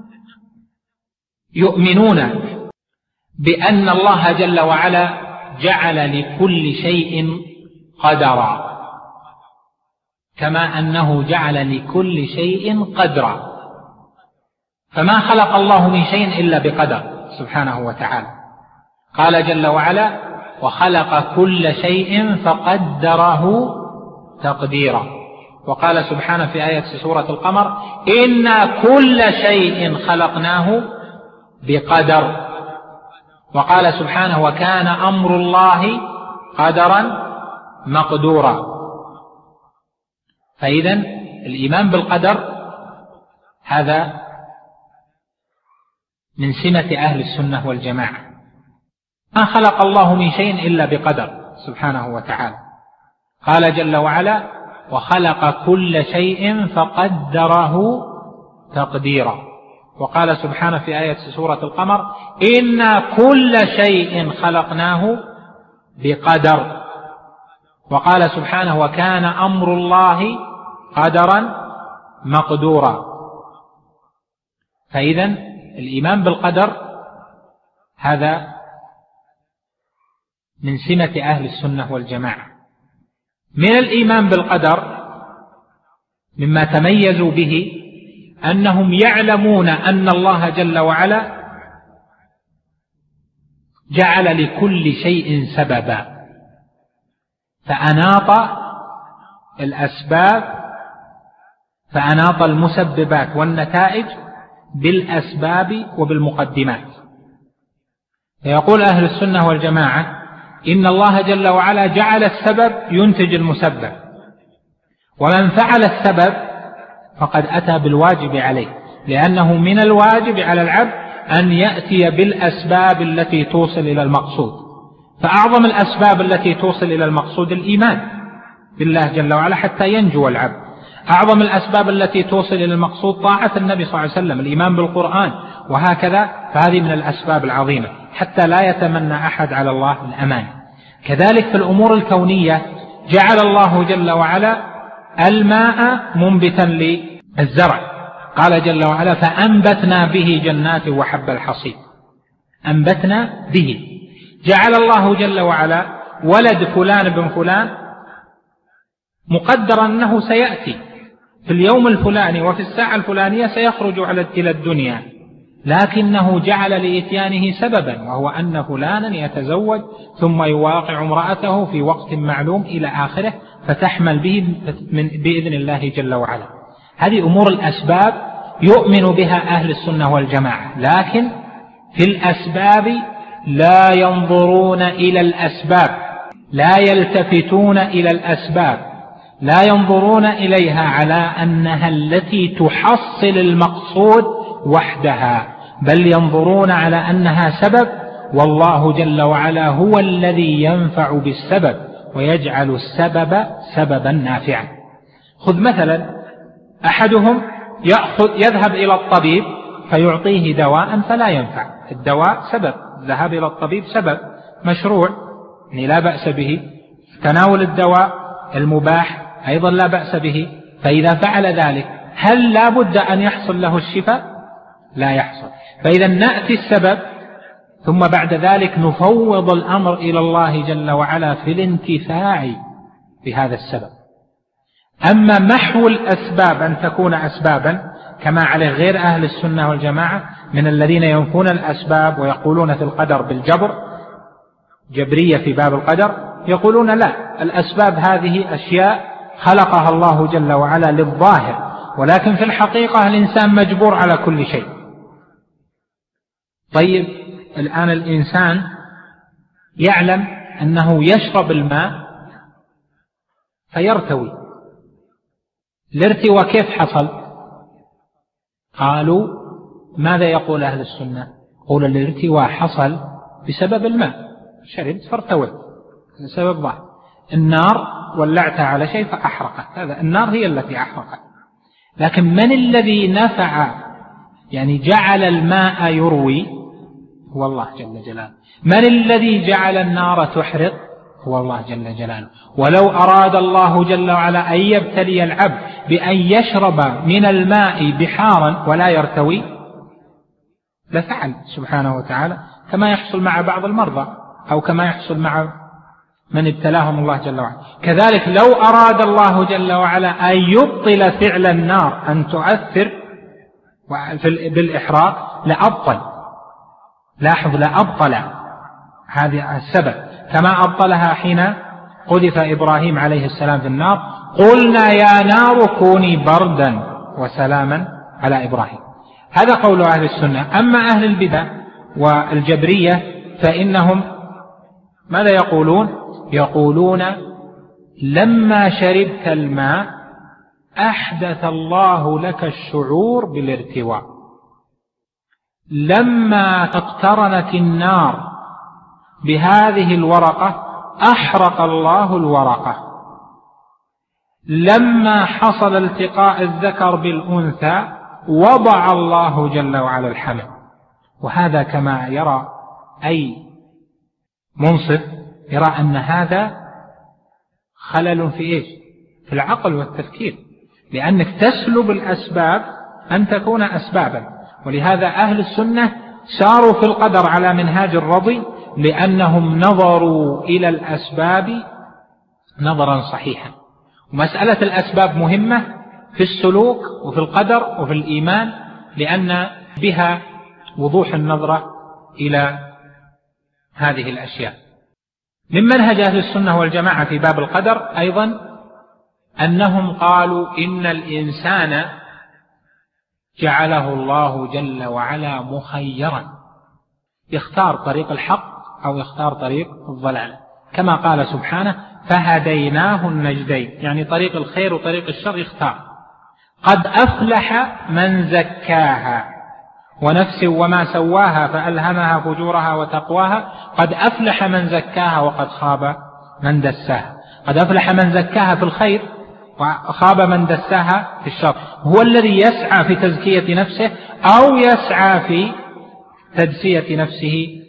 يؤمنون بأن الله جل وعلا جعل لكل شيء قدرا، كما أنه جعل لكل شيء قدرا. فما خلق الله من شيء إلا بقدر سبحانه وتعالى. قال جل وعلا وخلق كل شيء فقدره تقديرا. وقال سبحانه في آية سورة القمر إنا كل شيء خلقناه بقدر. وقال سبحانه وكان أمر الله قدرا مقدورا. فإذا الإيمان بالقدر هذا من سمة أهل السنة والجماعة. ما خلق الله من شيء إلا بقدر سبحانه وتعالى. قال جل وعلا وخلق كل شيء فقدره تقديرا. وقال سبحانه في آية سورة القمر إنا كل شيء خلقناه بقدر. وقال سبحانه وكان أمر الله قدرا مقدورا. فإذا الإيمان بالقدر هذا من سمة أهل السنة والجماعة. من الإيمان بالقدر مما تميزوا به أنهم يعلمون أن الله جل وعلا جعل لكل شيء سببا، فأناط المسببات والنتائج بالأسباب وبالمقدمات. فيقول أهل السنة والجماعة إن الله جل وعلا جعل السبب ينتج المسبب، ومن فعل السبب فقد أتى بالواجب عليه، لأنه من الواجب على العبد أن يأتي بالأسباب التي توصل إلى المقصود. فأعظم الأسباب التي توصل إلى المقصود الإيمان بالله جل وعلا حتى ينجو العبد. أعظم الأسباب التي توصل إلى المقصود طاعة النبي صلى الله عليه وسلم، الإيمان بالقرآن، وهكذا. فهذه من الأسباب العظيمة حتى لا يتمنى أحد على الله الأمان. كذلك في الأمور الكونية جعل الله جل وعلا الماء منبتا للزرع. قال جل وعلا فأنبتنا به جنات وحب الحصيد. أنبتنا به. جعل الله جل وعلا ولد فلان بن فلان مقدرا أنه سيأتي في اليوم الفلاني وفي الساعة الفلانية سيخرج إلى الدنيا، لكنه جعل لإتيانه سببا، وهو أن فلانا يتزوج ثم يواقع امرأته في وقت معلوم إلى آخره، فتحمل به بإذن الله جل وعلا. هذه أمور الأسباب يؤمن بها أهل السنة والجماعة، لكن في الأسباب لا ينظرون إلى الأسباب، لا يلتفتون إلى الأسباب، لا ينظرون إليها على أنها التي تحصل المقصود وحدها، بل ينظرون على أنها سبب، والله جل وعلا هو الذي ينفع بالسبب ويجعل السبب سببا نافعا. خذ مثلا أحدهم يذهب إلى الطبيب فيعطيه دواء فلا ينفع. الدواء سبب، ذهاب إلى الطبيب سبب مشروع يعني لا بأس به، تناول الدواء المباح أيضا لا بأس به. فإذا فعل ذلك هل لا بد أن يحصل له الشفاء؟ لا يحصل. فإذا نأتي السبب ثم بعد ذلك نفوض الأمر إلى الله جل وعلا في الانتفاع بهذا السبب. أما محو الأسباب أن تكون أسبابا كما عليه غير أهل السنة والجماعة من الذين ينفون الأسباب ويقولون في القدر بالجبر، جبرية في باب القدر، يقولون لا، الأسباب هذه أشياء خلقها الله جل وعلا للظاهر، ولكن في الحقيقة الإنسان مجبور على كل شيء. طيب الآن الإنسان يعلم أنه يشرب الماء فيرتوي، الارتواء كيف حصل؟ قالوا ماذا يقول أهل السنة؟ يقول الارتواء حصل بسبب الماء، شربت فارتويت، لسبب ظاهر. النار ولعتها على شيء فأحرقت، هذا النار هي التي أحرقت. لكن من الذي نفع يعني جعل الماء يروي؟ هو الله جل جلاله. من الذي جعل النار تحرق؟ هو الله جل جلاله. ولو أراد الله جل وعلا أن يبتلي العبد بأن يشرب من الماء بحارا ولا يرتوي لفعل سبحانه وتعالى، كما يحصل مع بعض المرضى أو كما يحصل مع من ابتلاهم الله جل وعلا. كذلك لو أراد الله جل وعلا أن يبطل فعل النار أن تؤثر بالإحراق لأبطل، لاحظ لأبطل هذا السبب، كما أبطلها حين قذف إبراهيم عليه السلام في النار، قلنا يا نار كوني بردا وسلاما على إبراهيم. هذا قول أهل السنة. أما أهل البدع والجبرية فإنهم ماذا يقولون؟ يقولون لما شربت الماء أحدث الله لك الشعور بالارتواء، لما اقترنت النار بهذه الورقة أحرق الله الورقة، لما حصل التقاء الذكر بالأنثى وضع الله جل وعلا الحمل. وهذا كما يرى أي منصف يرى أن هذا خلل في إيش؟ في العقل والتفكير، لأنك تسلب الأسباب أن تكون أسبابا. ولهذا أهل السنة ساروا في القدر على منهاج الرضي، لأنهم نظروا إلى الأسباب نظرا صحيحا. ومسألة الأسباب مهمة في السلوك وفي القدر وفي الإيمان، لأن بها وضوح النظرة إلى هذه الأشياء. من منهج أهل السنة والجماعة في باب القدر أيضا أنهم قالوا إن الإنسان جعله الله جل وعلا مخيرا، يختار طريق الحق أو يختار طريق الضلال، كما قال سبحانه فهديناه النجدين، يعني طريق الخير وطريق الشر يختار. قد أفلح من زكاها ونفس وما سواها فألهمها فجورها وتقواها، قد أفلح من زكاها وقد خاب من دساها. قد أفلح من زكاها في الخير وخاب من دساها في الشر. هو الذي يسعى في تزكية نفسه أو يسعى في تدسية نفسه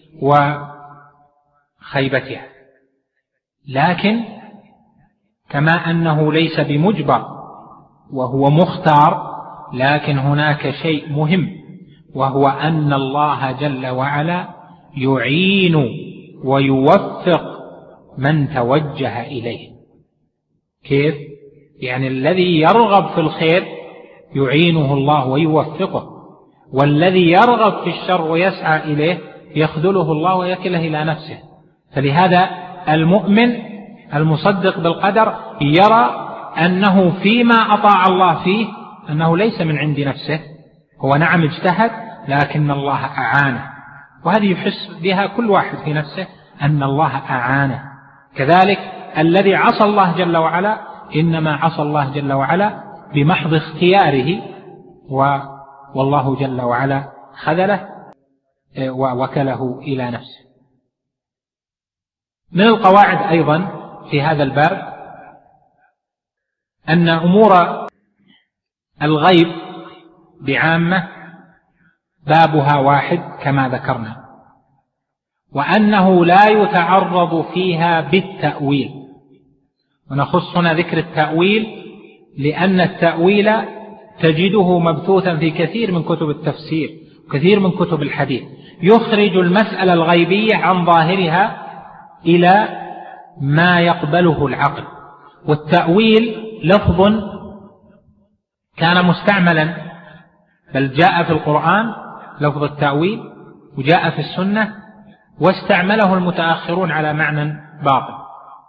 وخيبتها. لكن كما أنه ليس بمجبر وهو مختار، لكن هناك شيء مهم، وهو أن الله جل وعلا يعين ويوفق من توجه إليه. كيف؟ يعني الذي يرغب في الخير يعينه الله ويوفقه، والذي يرغب في الشر ويسعى إليه يخذله الله ويكله إلى نفسه. فلهذا المؤمن المصدق بالقدر يرى أنه فيما أطاع الله فيه أنه ليس من عند نفسه، هو نعم اجتهد لكن الله أعانه، وهذه يحس بها كل واحد في نفسه أن الله أعانه. كذلك الذي عصى الله جل وعلا إنما عصى الله جل وعلا بمحض اختياره، والله جل وعلا خذله ووكله إلى نفسه. من القواعد أيضا في هذا الباب أن أمور الغيب بعامة بابها واحد كما ذكرنا، وأنه لا يتعرض فيها بالتأويل. ونخص هنا ذكر التأويل لأن التأويل تجده مبثوثا في كثير من كتب التفسير وكثير من كتب الحديث، يخرج المسألة الغيبية عن ظاهرها إلى ما يقبله العقل. والتأويل لفظ كان مستعملا، بل جاء في القرآن لفظ التأويل وجاء في السنة، واستعمله المتأخرون على معنى باطل.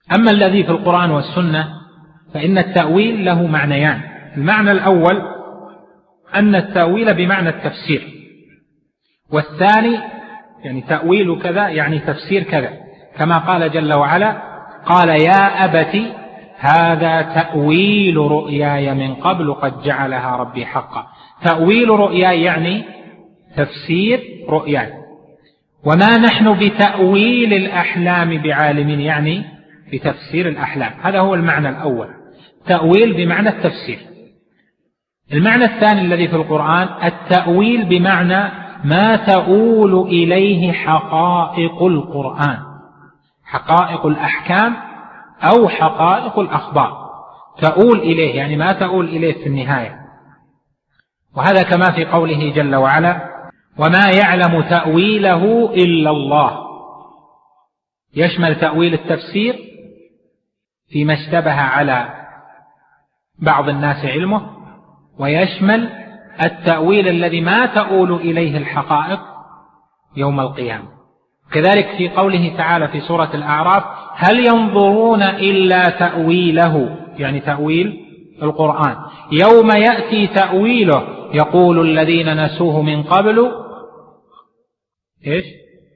أما الذي في القرآن والسنة فإن التأويل له معنيان. المعنى الأول أن التأويل بمعنى التفسير، والثاني يعني تأويل كذا يعني تفسير كذا، كما قال جل وعلا: قال يا أبت هذا تأويل رؤياي من قبل قد جعلها ربي حقا. تأويل رؤياي يعني تفسير رؤياي. وما نحن بتأويل الأحلام بعالمين يعني بتفسير الأحلام. هذا هو المعنى الأول، تأويل بمعنى التفسير. المعنى الثاني الذي في القرآن التأويل بمعنى ما تؤول إليه حقائق القرآن، حقائق الأحكام أو حقائق الأخبار، تؤول إليه يعني ما تؤول إليه في النهاية. وهذا كما في قوله جل وعلا: وما يعلم تأويله إلا الله. يشمل تأويل التفسير فيما اشتبه على بعض الناس علمه، ويشمل التأويل الذي ما تؤول إليه الحقائق يوم القيامة. كذلك في قوله تعالى في سورة الأعراف: هل ينظرون إلا تأويله، يعني تأويل القرآن، يوم يأتي تأويله يقول الذين نسوه من قبل إيش؟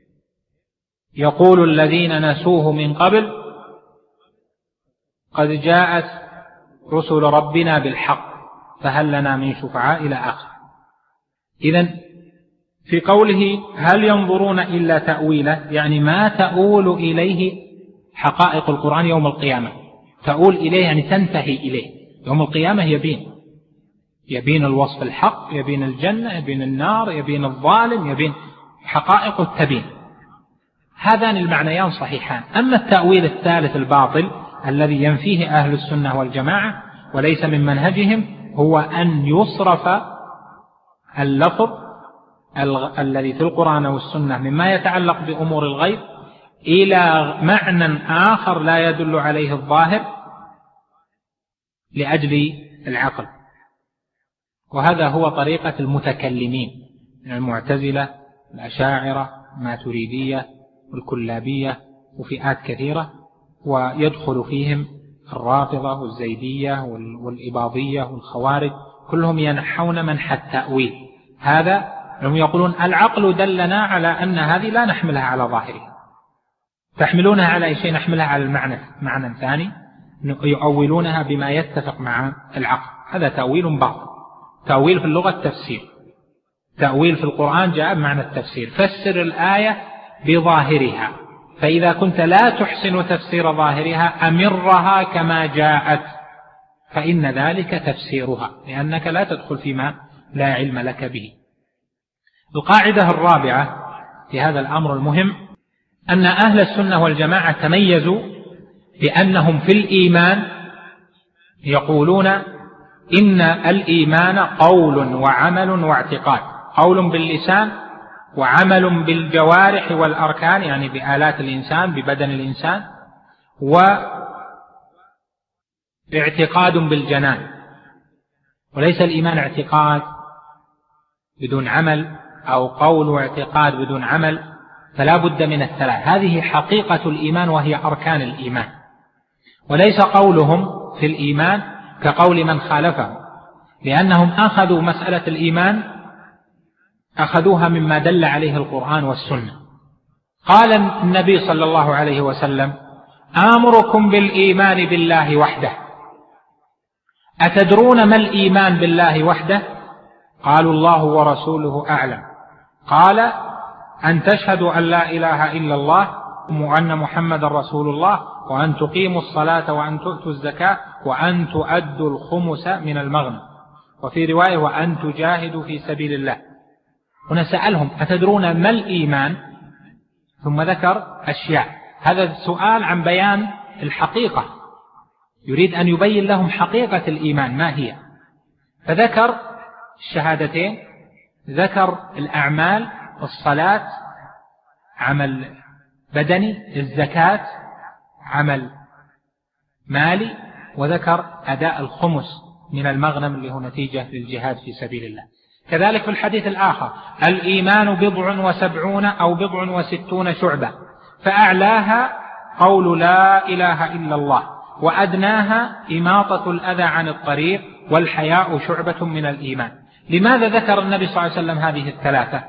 يقول الذين نسوه من قبل قد جاءت رسل ربنا بالحق فهل لنا من شفعاء إلى آخر. إذن في قوله هل ينظرون إلا تأويله يعني ما تؤول إليه حقائق القرآن يوم القيامة. تؤول إليه يعني تنتهي إليه يوم القيامة. يبين الوصف الحق، يبين الجنة، يبين النار، يبين الظالم، يبين حقائق التبين. هذان المعنيان صحيحان. أما التأويل الثالث الباطل الذي ينفيه أهل السنة والجماعة وليس من منهجهم هو أن يصرف اللفظ الذي في القرآن والسنة مما يتعلق بأمور الغيب إلى معنى آخر لا يدل عليه الظاهر لأجل العقل. وهذا هو طريقة المتكلمين من المعتزلة، الأشاعرة، الماتريدية، والكلابية، وفئات كثيرة، ويدخل فيهم الرافضة والزيدية والإباضية والخوارج، كلهم ينحون منحى التأويل. هذا هم يقولون العقل دلنا على أن هذه لا نحملها على ظاهرها، تحملونها على أي شيء؟ نحملها على المعنى ثاني، يؤولونها بما يتفق مع العقل. هذا تأويل باطل. تأويل في اللغة التفسير، تأويل في القرآن جاء بمعنى التفسير. فسر الآية بظاهرها، فإذا كنت لا تحسن تفسير ظاهرها أمرها كما جاءت، فإن ذلك تفسيرها، لأنك لا تدخل فيما لا علم لك به. القاعدة الرابعة في هذا الأمر المهم أن أهل السنة والجماعة تميزوا بأنهم في الإيمان يقولون إن الإيمان قول وعمل واعتقاد، قول باللسان وعمل بالجوارح والأركان يعني بآلات الإنسان، ببدن الإنسان، واعتقاد بالجنان. وليس الإيمان اعتقاد بدون عمل أو قول واعتقاد بدون عمل، فلا بد من الثلاث. هذه حقيقة الإيمان وهي أركان الإيمان. وليس قولهم في الإيمان كقول من خالفه، لأنهم أخذوا مسألة الإيمان أخذوها مما دل عليه القرآن والسنة. قال النبي صلى الله عليه وسلم: آمركم بالإيمان بالله وحده. أتدرون ما الإيمان بالله وحده؟ قالوا الله ورسوله أعلم. قال: أن تشهدوا أن لا إله إلا الله وأن محمد رسول الله، وأن تقيموا الصلاة وأن تؤتوا الزكاة وأن تؤدوا الخمس من المغنم، وفي رواية وأن تجاهدوا في سبيل الله. هنا سألهم: أتدرون ما الإيمان؟ ثم ذكر أشياء. هذا سؤال عن بيان الحقيقة، يريد أن يبين لهم حقيقة الإيمان ما هي. فذكر الشهادتين، ذكر الأعمال، الصلاة عمل بدني، الزكاة عمل مالي، وذكر أداء الخمس من المغنم اللي هو نتيجة للجهاد في سبيل الله. كذلك في الحديث الآخر: الإيمان 70 أو 60 شعبة، فأعلاها قول لا إله إلا الله، وأدناها إماطة الأذى عن الطريق، والحياء شعبة من الإيمان. لماذا ذكر النبي صلى الله عليه وسلم هذه الثلاثة؟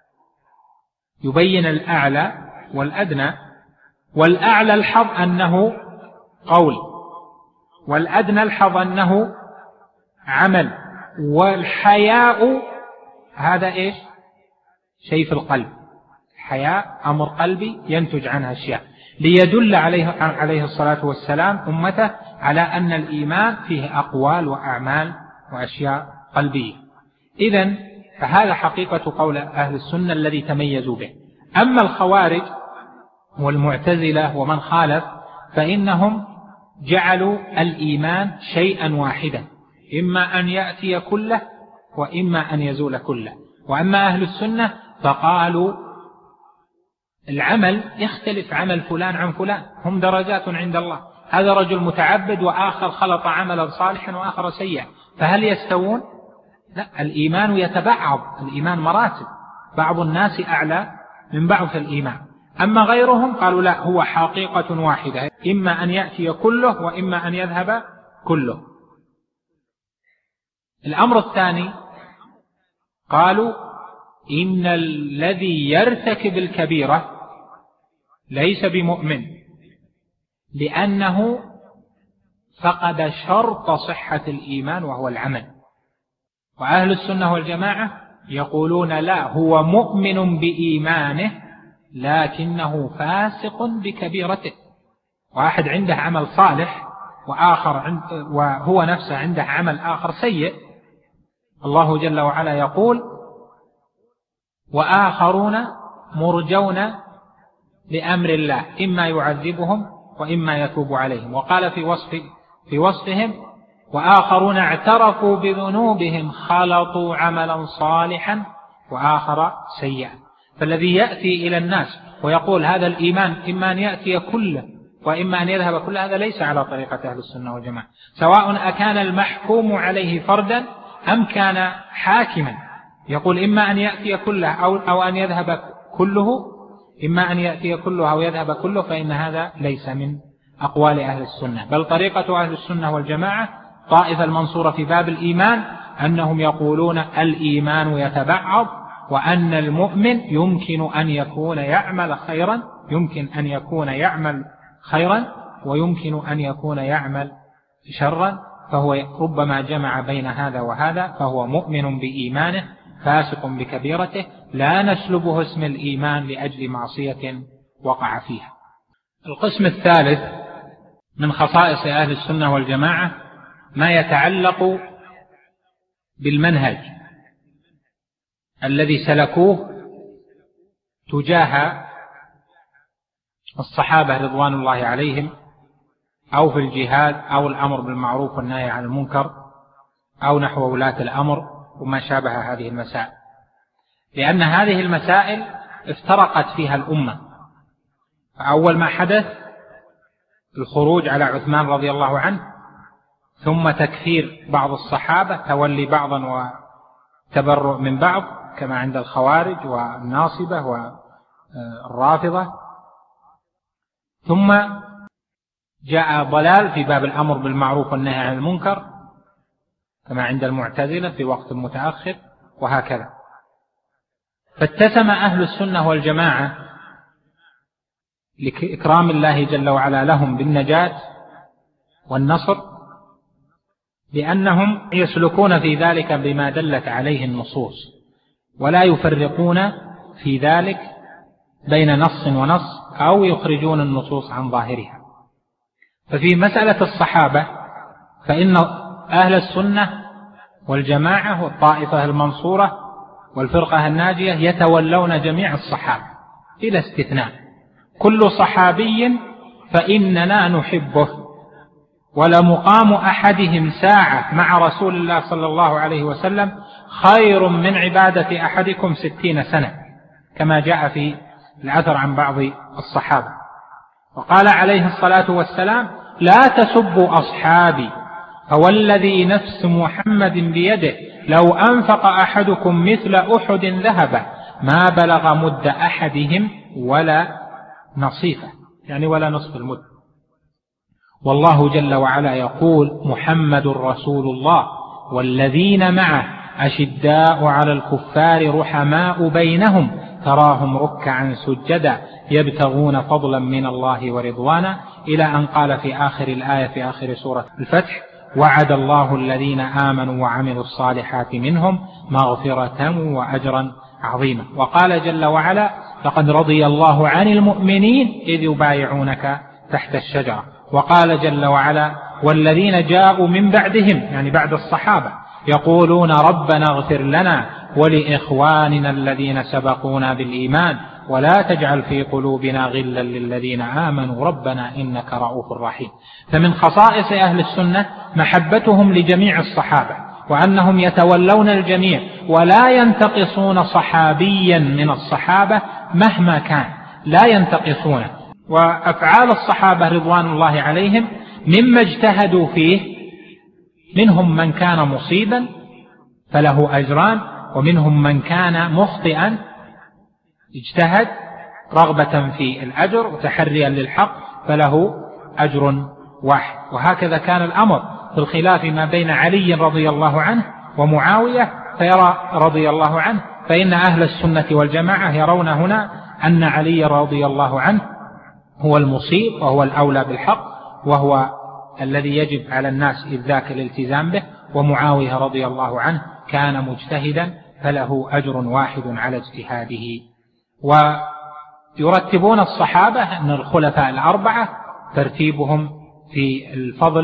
يبين الأعلى والأدنى. والأعلى الحظ أنه قول، والأدنى الحظ أنه عمل، والحياء هذا إيش؟ شيء في القلب. حياء أمر قلبي ينتج عنها أشياء، ليدل عليه الصلاة والسلام أمته على أن الإيمان فيه أقوال وأعمال وأشياء قلبية. إذن فهذا حقيقة قول أهل السنة الذي تميزوا به. أما الخوارج والمعتزلة ومن خالف فإنهم جعلوا الإيمان شيئا واحدا، إما أن يأتي كله وإما أن يزول كله. وأما أهل السنة فقالوا العمل يختلف، عمل فلان عن فلان، هم درجات عند الله. هذا رجل متعبد وآخر خلط عملا صالحا وآخر سيئا، فهل يستوون؟ لا، الإيمان يتبعض، الإيمان مراتب، بعض الناس أعلى من بعض في الإيمان. أما غيرهم قالوا لا، هو حقيقة واحدة، إما أن يأتي كله وإما أن يذهب كله. الأمر الثاني قالوا إن الذي يرتكب الكبيرة ليس بمؤمن، لأنه فقد شرط صحة الإيمان وهو العمل. وأهل السنة والجماعة يقولون لا، هو مؤمن بإيمانه لكنه فاسق بكبيرته. واحد عنده عمل صالح وهو نفسه عنده عمل آخر سيء. الله جل وعلا يقول وآخرون مرجون لأمر الله إما يعذبهم وإما يتوب عليهم. وقال في وصفهم وآخرون اعترفوا بذنوبهم خلطوا عملا صالحا وآخر سيئا. فالذي يأتي إلى الناس ويقول هذا الإيمان إما أن يأتي كله وإما أن يذهب كله، هذا ليس على طريقة أهل السنة والجماعة، سواء أكان المحكوم عليه فردا أم كان حاكما. يقول إما أن يأتي كله أو أن يذهب كله، إما أن يأتي كله أو يذهب كله، فإن هذا ليس من أقوال أهل السنة. بل طريقة أهل السنة والجماعة طائفة المنصورة في باب الإيمان أنهم يقولون الإيمان يتبعض، وأن المؤمن يمكن أن يكون يعمل خيرا، يمكن أن يكون يعمل خيرا ويمكن أن يكون يعمل شرا، فهو ربما جمع بين هذا وهذا، فهو مؤمن بإيمانه فاسق بكبيرته، لا نسلبه اسم الإيمان لأجل معصية وقع فيها. القسم الثالث من خصائص أهل السنة والجماعة ما يتعلق بالمنهج الذي سلكوه تجاه الصحابة رضوان الله عليهم، أو في الجهاد أو الأمر بالمعروف والنهي عن المنكر أو نحو ولاة الأمر وما شابه هذه المسائل. لأن هذه المسائل افترقت فيها الأمة. فأول ما حدث الخروج على عثمان رضي الله عنه، ثم تكفير بعض الصحابة، تولي بعضا وتبرؤ من بعض كما عند الخوارج والناصبة والرافضة، ثم جاء ضلال في باب الأمر بالمعروف والنهي عن المنكر كما عند المعتزلة في وقت متأخر، وهكذا. فاتسم أهل السنة والجماعة لإكرام الله جل وعلا لهم بالنجاة والنصر بأنهم يسلكون في ذلك بما دلت عليه النصوص، ولا يفرقون في ذلك بين نص ونص أو يخرجون النصوص عن ظاهرها. ففي مسألة الصحابة فإن أهل السنة والجماعة والطائفة المنصورة والفرقة الناجية يتولون جميع الصحابة إلى استثناء. كل صحابي فإننا نحبه، ولمقام أحدهم ساعة مع رسول الله صلى الله عليه وسلم خير من عبادة أحدكم 60 سنة، كما جاء في الأثر عن بعض الصحابة. وقال عليه الصلاة والسلام لا تسبوا أصحابي، فوالذي نفس محمد بيده لو أنفق أحدكم مثل أحد ذهبا ما بلغ مد أحدهم ولا نصيفه. يعني ولا نصف المد. والله جل وعلا يقول: محمد رسول الله والذين معه أشداء على الكفار رحماء بينهم تراهم ركعا سجدا يبتغون فضلا من الله ورضوانا، إلى أن قال في آخر الآية في آخر سورة الفتح: وعد الله الذين آمنوا وعملوا الصالحات منهم مغفرة وأجرا عظيما. وقال جل وعلا: لقد رضي الله عن المؤمنين إذ يبايعونك تحت الشجرة. وقال جل وعلا: والذين جاءوا من بعدهم، يعني بعد الصحابة، يقولون ربنا اغفر لنا ولإخواننا الذين سبقونا بالإيمان ولا تجعل في قلوبنا غلا للذين آمنوا ربنا إنك رؤوف رحيم. فمن خصائص أهل السنة محبتهم لجميع الصحابة، وأنهم يتولون الجميع ولا ينتقصون صحابيا من الصحابة مهما كان، لا ينتقصونه. وأفعال الصحابة رضوان الله عليهم مما اجتهدوا فيه، منهم من كان مصيبا فله أجران، ومنهم من كان مخطئا اجتهد رغبة في الأجر وتحريا للحق فله أجر واحد. وهكذا كان الأمر في الخلاف ما بين علي رضي الله عنه ومعاوية، فيرى رضي الله عنه، فإن أهل السنة والجماعة يرون هنا أن علي رضي الله عنه هو المصيب وهو الأولى بالحق، وهو الذي يجب على الناس إذ ذاك الالتزام به، ومعاوية رضي الله عنه كان مجتهدا فله أجر واحد على اجتهاده. ويرتبون الصحابة أن الخلفاء الأربعة ترتيبهم في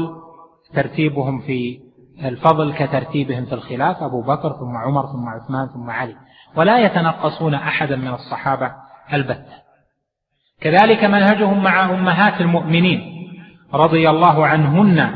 الفضل كترتيبهم في الخلاف: أبو بكر ثم عمر ثم عثمان ثم علي، ولا يتنقصون أحدا من الصحابة البتة. كذلك منهجهم مع أمهات المؤمنين رضي الله عنهن،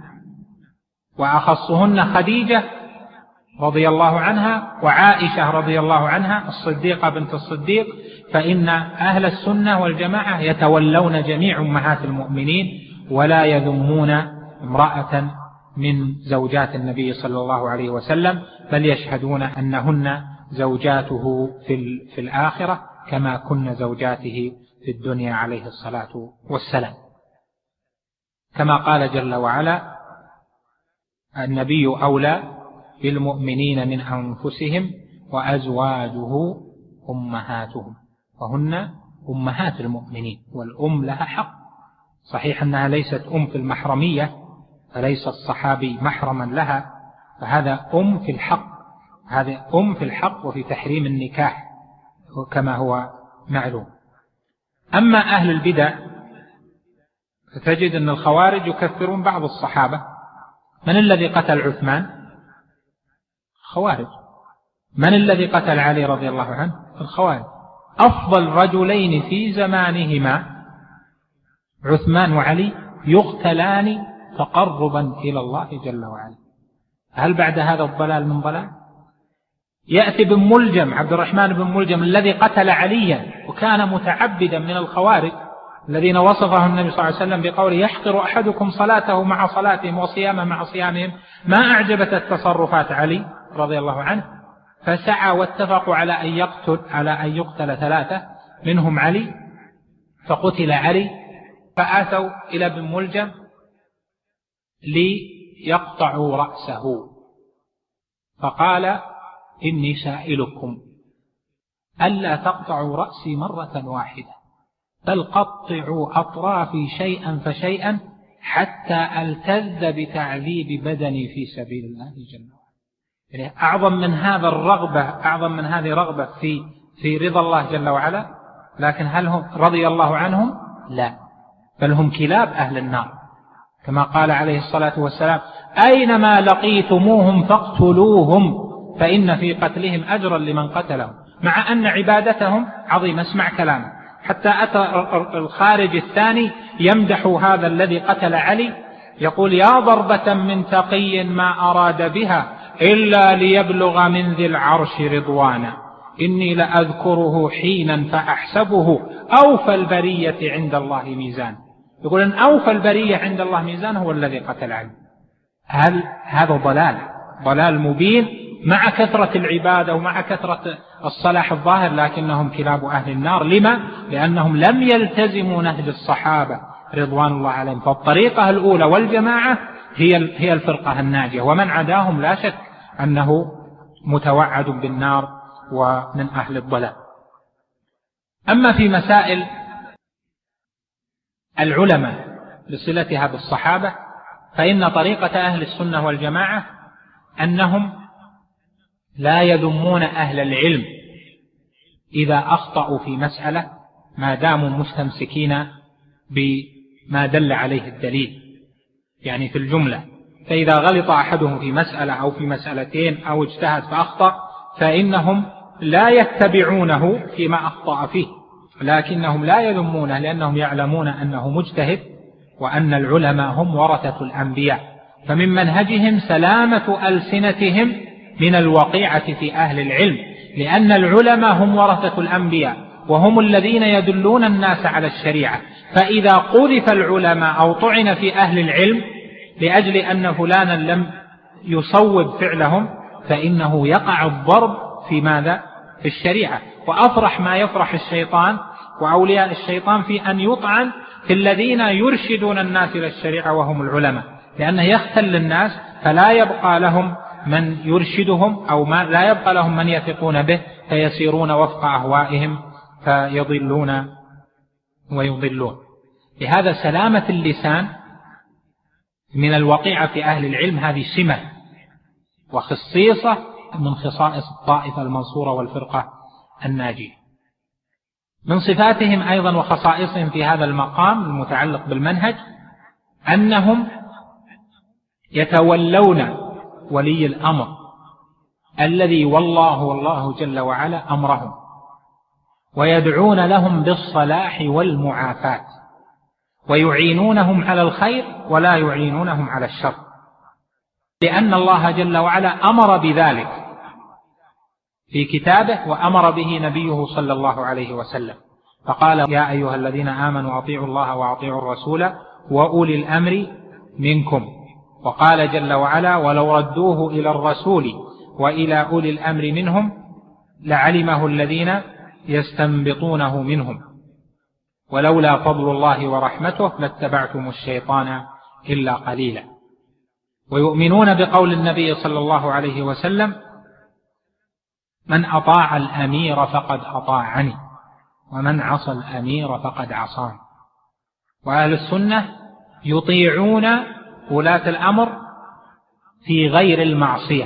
وأخصهن خديجة رضي الله عنها وعائشة رضي الله عنها الصديقة بنت الصديق، فإن أهل السنة والجماعة يتولون جميع أمهات المؤمنين ولا يذمون امرأة من زوجات النبي صلى الله عليه وسلم، بل يشهدون أنهن زوجاته في الآخرة كما كن زوجاته في الدنيا عليه الصلاة والسلام. كما قال جل وعلا: النبي أولى بالمؤمنين من أنفسهم وأزواجه أمهاتهم، وهن أمهات المؤمنين، والأم لها حق. صحيح أنها ليست أم في المحرمية، فليس الصحابي محرما لها، فهذا أم في الحق، هذا أم في الحق وفي تحريم النكاح كما هو معلوم. أما أهل البدع فتجد أن الخوارج يكفرون بعض الصحابة. من الذي قتل عثمان؟ خوارج. من الذي قتل علي رضي الله عنه؟ الخوارج. أفضل رجلين في زمانهما عثمان وعلي يقتلان تقربا إلى الله جل وعلا. هل بعد هذا الضلال من ضلال؟ يأتي بن ملجم، عبد الرحمن بن ملجم الذي قتل عليا وكان متعبدا من الخوارج الذين وصفه النبي صلى الله عليه وسلم بقوله: يحقر أحدكم صلاته مع صلاتهم وصيامه مع صيامهم. ما أعجبت التصرفات علي رضي الله عنه، فسعى واتفقوا على أن يقتل 3 منهم علي، فقتل علي، فآتوا إلى ابن ملجم ليقطعوا رأسه، فقال: إني سائلكم ألا تقطعوا رأسي مرة واحدة، بل قطعوا أطرافي شيئا فشيئا حتى ألتذ بتعذيب بدني في سبيل الله جل وعلا. يعني أعظم من هذه رغبة في رضا الله جل وعلا. لكن هل هم رضي الله عنهم؟ لا، بل هم كلاب أهل النار، كما قال عليه الصلاة والسلام: أينما لقيتموهم فاقتلوهم فإن في قتلهم أجرا لمن قتلهم. مع أن عبادتهم عظيمة. اسمع كلامه. حتى أتى الخارج الثاني يمدح هذا الذي قتل علي، يقول: يا ضربة من تقي ما أراد بها إلا ليبلغ من ذي العرش رضوانا، إني لأذكره حينا فأحسبه أوفى البرية عند الله ميزان. يقول أن أوفى البرية عند الله ميزان هو الذي قتل علي. هل هذا ضلال مبين مع كثرة العبادة ومع كثرة الصلاح الظاهر لكنهم كلاب أهل النار. لما؟ لأنهم لم يلتزموا نهج الصحابة رضوان الله عليهم. فالطريقة الأولى والجماعة هي الفرقة الناجية، ومن عداهم لا شك أنه متوعد بالنار ومن أهل الضلال. أما في مسائل العلماء لصلتها بالصحابة فإن طريقة أهل السنة والجماعة أنهم لا يذمون أهل العلم إذا أخطأوا في مسألة ما داموا مستمسكين بما دل عليه الدليل، يعني في الجملة. فإذا غلط أحدهم في مسألة أو في مسألتين أو اجتهد فأخطأ فإنهم لا يتبعونه فيما أخطأ فيه، لكنهم لا يذمونه لأنهم يعلمون أنه مجتهد وأن العلماء هم ورثة الأنبياء. فمن منهجهم سلامة ألسنتهم من الوقيعة في أهل العلم، لأن العلماء هم ورثة الأنبياء وهم الذين يدلون الناس على الشريعة. فإذا قذف العلماء أو طعن في أهل العلم لأجل أن فلانا لم يصوب فعلهم فإنه يقع الضرب في ماذا؟ في الشريعة. وأفرح ما يفرح الشيطان وأولياء الشيطان في أن يطعن في الذين يرشدون الناس إلى الشريعة وهم العلماء، لأنه يختل الناس فلا يبقى لهم من يرشدهم أو لا يبقى لهم من يثقون به فيسيرون وفق أهوائهم فيضلون ويضلون. لهذا سلامة اللسان من الوقيعة في أهل العلم هذه سمة وخصيصة من خصائص الطائفة المنصورة والفرقة الناجية. من صفاتهم أيضا وخصائصهم في هذا المقام المتعلق بالمنهج أنهم يتولون ولي الأمر الذي والله جل وعلا أمرهم، ويدعون لهم بالصلاح والمعافاة، ويعينونهم على الخير ولا يعينونهم على الشر، لأن الله جل وعلا أمر بذلك في كتابه وأمر به نبيه صلى الله عليه وسلم. فقال: يا أيها الذين آمنوا أطيعوا الله وأطيعوا الرسول وأولي الأمر منكم. وقال جل وعلا: ولو ردوه إلى الرسول وإلى أولي الأمر منهم لعلمه الذين يستنبطونه منهم ولولا فضل الله ورحمته لاتبعتم الشيطان إلا قليلا. ويؤمنون بقول النبي صلى الله عليه وسلم: من أطاع الأمير فقد أطاعني ومن عصى الأمير فقد عصاني. وأهل السنة يطيعون ولاة الأمر في غير المعصية،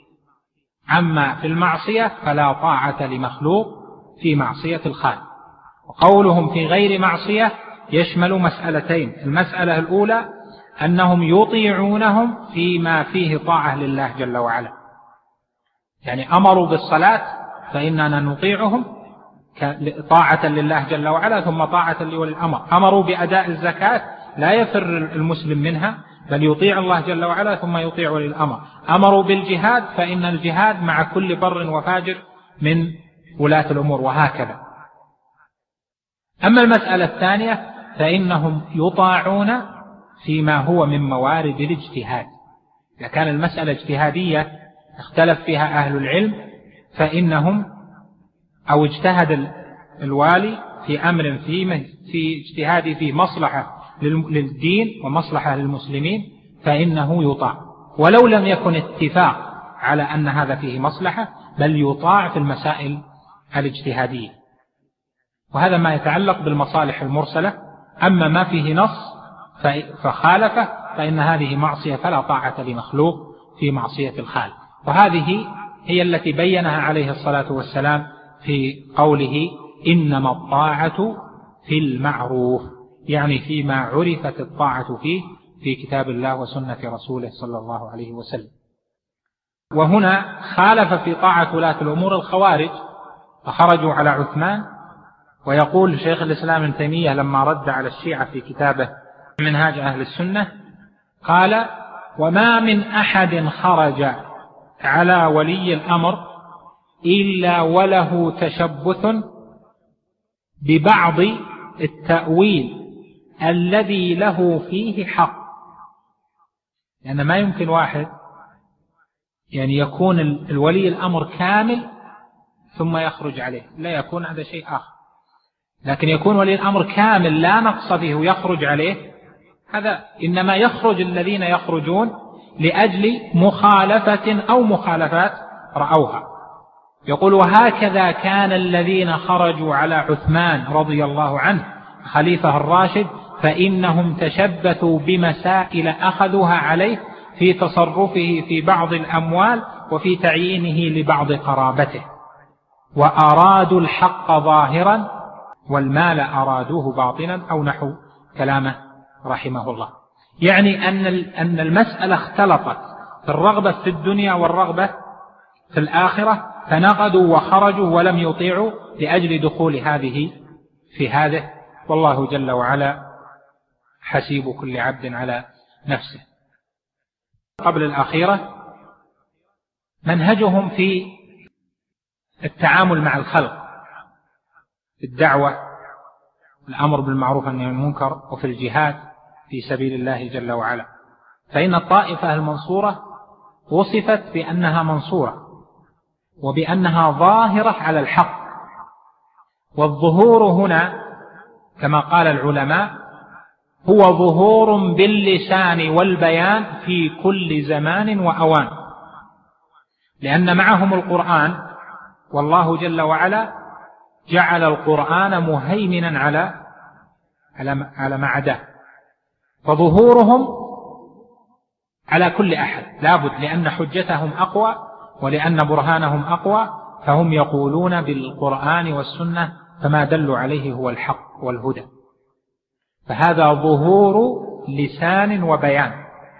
أما في المعصية فلا طاعة لمخلوق في معصية الخالق. وقولهم في غير معصية يشمل مسألتين: المسألة الأولى أنهم يطيعونهم فيما فيه طاعة لله جل وعلا، يعني أمروا بالصلاة فإننا نطيعهم طاعة لله جل وعلا ثم طاعة لولي الأمر. أمروا بأداء الزكاة لا يفر المسلم منها بل يطيع الله جل وعلا ثم يطيع ولي الأمر. أمروا بالجهاد فإن الجهاد مع كل بر وفاجر من ولاة الأمور، وهكذا. أما المسألة الثانية فإنهم يطاعون فيما هو من موارد الاجتهاد. إذا كان المسألة اجتهادية اختلف فيها أهل العلم فإنهم أو اجتهد الوالي في أمر في اجتهاد فيه مصلحة للدين ومصلحة للمسلمين فإنه يطاع، ولو لم يكن اتفاق على أن هذا فيه مصلحة بل يطاع في المسائل الاجتهادية. وهذا ما يتعلق بالمصالح المرسلة. أما ما فيه نص فخالفه فإن هذه معصية فلا طاعة لمخلوق في معصية الخالق. وهذه هي التي بينها عليه الصلاة والسلام في قوله: إنما الطاعة في المعروف، يعني فيما عرفت الطاعة فيه في كتاب الله وسنة رسوله صلى الله عليه وسلم. وهنا خالف في طاعة ولاة الأمور الخوارج فخرجوا على عثمان. ويقول شيخ الإسلام ابن تيمية لما رد على الشيعة في كتابه منهاج أهل السنة قال: وما من أحد خرج على ولي الأمر إلا وله تشبث ببعض التأويل الذي له فيه حق. لأن ما يمكن واحد يعني يكون الولي الأمر كامل ثم يخرج عليه، لا يكون هذا شيء آخر. لكن يكون ولي الأمر كامل لا نقص فيه ويخرج عليه، هذا إنما يخرج الذين يخرجون لأجل مخالفة أو مخالفات رأوها. يقول: وهكذا كان الذين خرجوا على عثمان رضي الله عنه خليفة الراشد، فإنهم تشبثوا بمسائل أخذوها عليه في تصرفه في بعض الأموال وفي تعيينه لبعض قرابته، وأرادوا الحق ظاهرا والمال أرادوه باطنا، أو نحو كلامه رحمه الله. يعني أن المسألة اختلطت في الرغبة في الدنيا والرغبة في الآخرة، فنقدوا وخرجوا ولم يطيعوا لأجل دخول هذه في هذه، والله جل وعلا حسيب كل عبد على نفسه. قبل الأخيرة منهجهم في التعامل مع الخلق، في الدعوة، الأمر بالمعروف والنهي عن المنكر، وفي الجهاد في سبيل الله جل وعلا. فإن الطائفة المنصورة وصفت بأنها منصورة وبأنها ظاهرة على الحق، والظهور هنا كما قال العلماء هو ظهور باللسان والبيان في كل زمان وأوان، لأن معهم القرآن، والله جل وعلا جعل القرآن مهيمنا على ما عداه، فظهورهم على كل أحد لابد، لأن حجتهم أقوى ولأن برهانهم أقوى، فهم يقولون بالقرآن والسنة فما دلوا عليه هو الحق والهدى. فهذا ظهور لسان وبيان.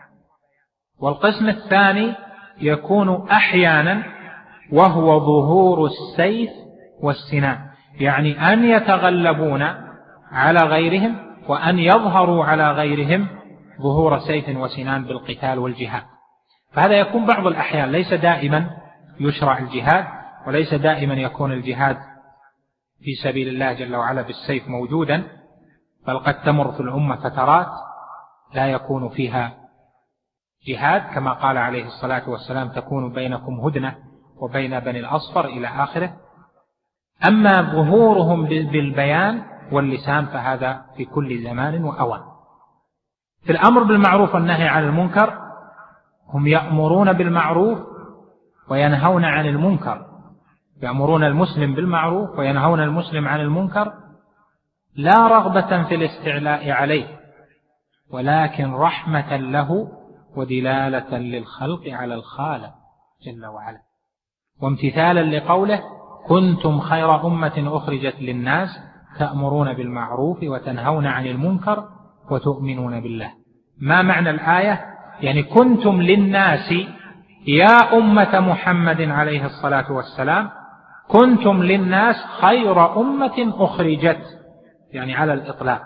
والقسم الثاني يكون أحيانا وهو ظهور السيف والسنان، يعني أن يتغلبون على غيرهم وأن يظهروا على غيرهم ظهور سيف وسنان بالقتال والجهاد. فهذا يكون بعض الأحيان، ليس دائما يشرع الجهاد، وليس دائما يكون الجهاد في سبيل الله جل وعلا بالسيف موجودا، بل قد تمر في الأمة فترات لا يكون فيها جهاد، كما قال عليه الصلاة والسلام: تكون بينكم هدنة وبين بني الأصفر إلى آخره. أما ظهورهم بالبيان واللسان فهذا في كل زمان وأوان. في الأمر بالمعروف والنهي عن المنكر هم يأمرون بالمعروف وينهون عن المنكر، يأمرون المسلم بالمعروف وينهون المسلم عن المنكر، لا رغبة في الاستعلاء عليه، ولكن رحمة له ودلالة للخلق على الخالق جل وعلا، وامتثالا لقوله: كنتم خير أمة أخرجت للناس تأمرون بالمعروف وتنهون عن المنكر وتؤمنون بالله. ما معنى الآية؟ يعني كنتم للناس يا أمة محمد عليه الصلاة والسلام، كنتم للناس خير أمة أخرجت، يعني على الإطلاق.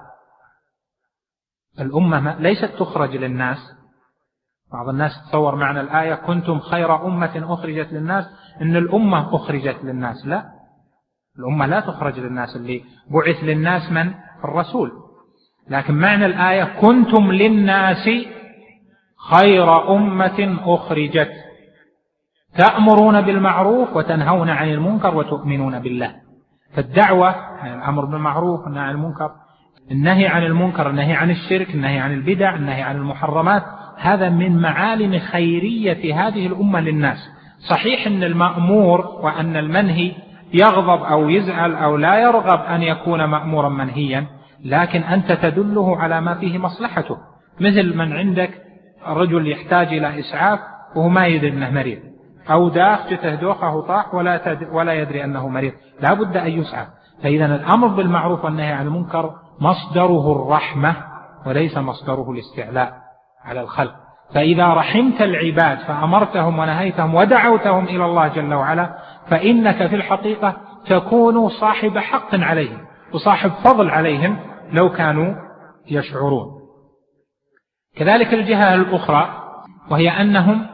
الأمة ليست تخرج للناس. بعض الناس تصور معنى الآية كنتم خير أمة أخرجت للناس إن الأمة أخرجت للناس. لا، الأمة لا تخرج للناس، اللي بعث للناس من؟ الرسول. لكن معنى الآية كنتم للناس خير أمة أخرجت تأمرون بالمعروف وتنهون عن المنكر وتؤمنون بالله. فالدعوة يعني الأمر بالمعروف والنهي عن المنكر، النهي عن المنكر، النهي عن الشرك، النهي عن البدع، النهي عن المحرمات، هذا من معالم خيرية هذه الأمة للناس. صحيح أن المأمور وأن المنهي يغضب أو يزعل أو لا يرغب أن يكون مأمورا منهيا، لكن أنت تدله على ما فيه مصلحته. مثل من عندك رجل يحتاج إلى إسعاف وهو ما يدري أنه مريض، أو داخ جته دوخه طاح ولا يدري أنه مريض، لا بد أن يسعف. فإذا الأمر بالمعروف والنهي عن المنكر مصدره الرحمة وليس مصدره الاستعلاء على الخلق. فإذا رحمت العباد فأمرتهم ونهيتهم ودعوتهم إلى الله جل وعلا، فإنك في الحقيقة تكون صاحب حق عليهم وصاحب فضل عليهم لو كانوا يشعرون. كذلك الجهة الأخرى، وهي أنهم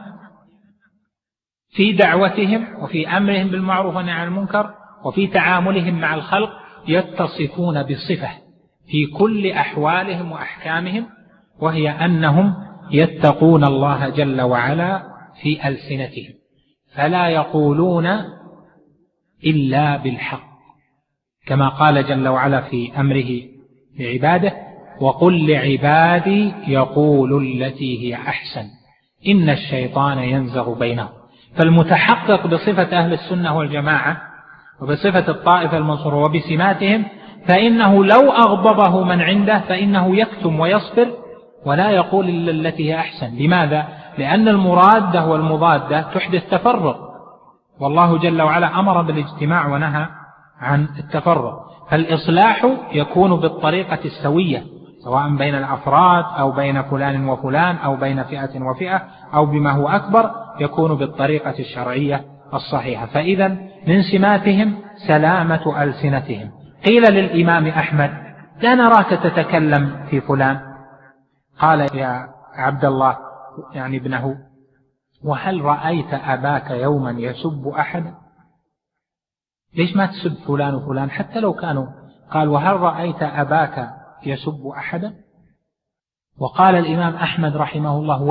في دعوتهم وفي أمرهم بالمعروف والنهي عن المنكر وفي تعاملهم مع الخلق يتصفون بصفة في كل أحوالهم وأحكامهم، وهي أنهم يتقون الله جل وعلا في ألسنتهم. فلا يقولون إلا بالحق، كما قال جل وعلا في أمره لعباده: وقل لعبادي يقولوا التي هي أحسن إن الشيطان ينزغ بينهم. فالمتحقق بصفة أهل السنة والجماعة وبصفة الطائفة المنصورة وبسماتهم، فإنه لو أغضبه من عنده فإنه يكتم ويصبر ولا يقول إلا التي هي أحسن. لماذا؟ لأن المرادة والمضادة تحدث تفرق، والله جل وعلا أمر بالاجتماع ونهى عن التفرق. فالإصلاح يكون بالطريقة السوية، سواء بين الأفراد أو بين فلان وفلان أو بين فئة وفئة أو بما هو أكبر، يكون بالطريقة الشرعية الصحيحة. فإذا من سماتهم سلامة ألسنتهم. قيل للإمام أحمد: لا نراك تتكلم في فلان. قال: يا عبد الله، يعني ابنه: وهل رأيت أباك يوما يسب أحدا؟ ليش ما تسب فلان وفلان حتى لو كانوا؟ قال: وهل رأيت أباك يسب أحدا؟ وقال الإمام أحمد رحمه الله: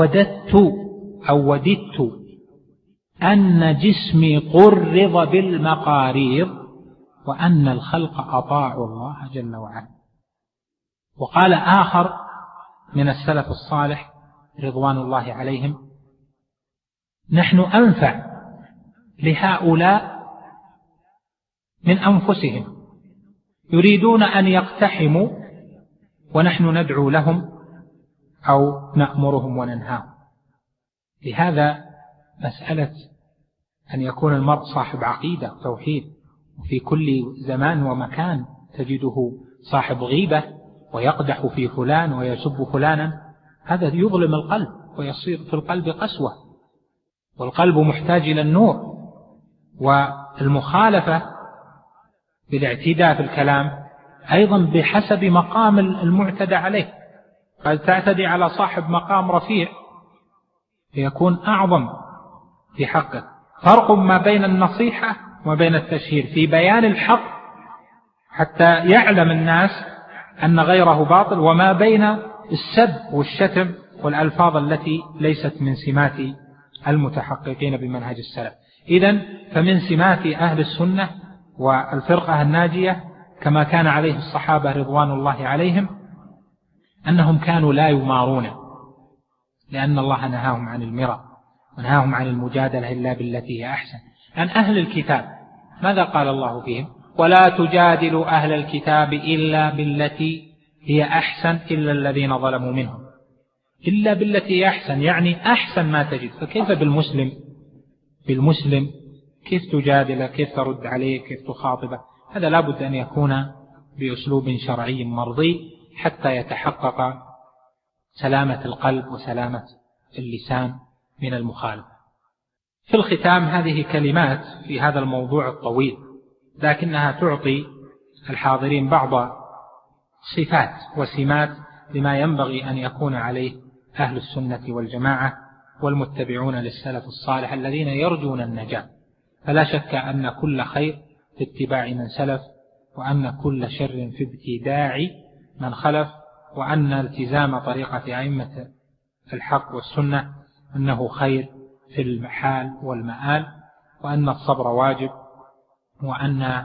وددت أن جسمي قرض بالمقاريض وأن الخلق أطاعوا الله جل وعلا. وقال آخر من السلف الصالح رضوان الله عليهم: نحن أنفع لهؤلاء من أنفسهم، يريدون أن يقتحموا ونحن ندعو لهم أو نأمرهم وننهاهم. لهذا مسألة أن يكون المرء صاحب عقيدة وتوحيد، وفي كل زمان ومكان تجده صاحب غيبة ويقدح في فلان ويسب فلانا، هذا يظلم القلب ويصير في القلب قسوة، والقلب محتاج إلى النور. والمخالفة بالاعتداء في الكلام أيضا بحسب مقام المعتدى عليه، قد تعتدي على صاحب مقام رفيع فيكون أعظم في حقه. فرق ما بين النصيحة وما بين التشهير في بيان الحق حتى يعلم الناس أن غيره باطل، وما بين السب والشتم والألفاظ التي ليست من سمات المتحققين بمنهج السلف. إذن فمن سمات أهل السنة والفرقة الناجية كما كان عليه الصحابة رضوان الله عليهم أنهم كانوا لا يمارون، لأن الله نهاهم عن المرى ونهاهم عن المجادلة إلا بالتي هي أحسن. عن أهل الكتاب ماذا قال الله فيهم؟ ولا تجادلوا أهل الكتاب إلا بالتي هي أحسن إلا الذين ظلموا منهم. إلا بالتي هي أحسن يعني أحسن ما تجد. فكيف بالمسلم كيف تجادله، كيف ترد عليه، كيف تخاطبه؟ هذا لا بد أن يكون بأسلوب شرعي مرضي حتى يتحقق سلامة القلب وسلامة اللسان من المخالفة. في الختام هذه كلمات في هذا الموضوع الطويل، لكنها تعطي الحاضرين بعض صفات وسمات لما ينبغي أن يكون عليه أهل السنة والجماعة والمتبعون للسلف الصالح الذين يرجون النجاة. فلا شك أن كل خير في اتباع من سلف، وأن كل شر في ابتداع من خلف، وأن التزام طريقة أئمة الحق والسنة أنه خير في المحال والمآل، وأن الصبر واجب، وأن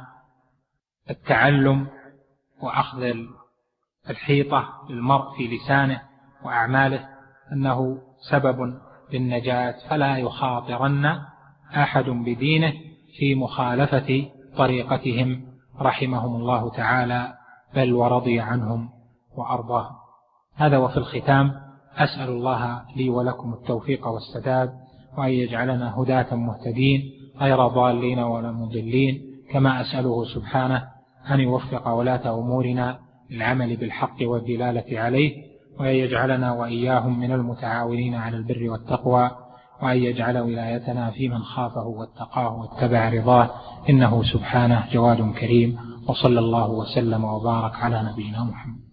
التعلم وأخذ الحيطة للمرء في لسانه وأعماله أنه سبب للنجاة. فلا يخاطرن أحد بدينه في مخالفة طريقتهم رحمهم الله تعالى، بل ورضي عنهم وأرضاهم. هذا. وفي الختام أسأل الله لي ولكم التوفيق والسداد، وأن يجعلنا هداة مهتدين غير ضالين ولا مضلين، كما أسأله سبحانه أن يوفق ولاة أمورنا للعمل بالحق والدلالة عليه، وأن يجعلنا وإياهم من المتعاونين على البر والتقوى، وأن يجعل ولايتنا في من خافه واتقاه واتبع رضاه، إنه سبحانه جواد كريم. وصلى الله وسلم وبارك على نبينا محمد.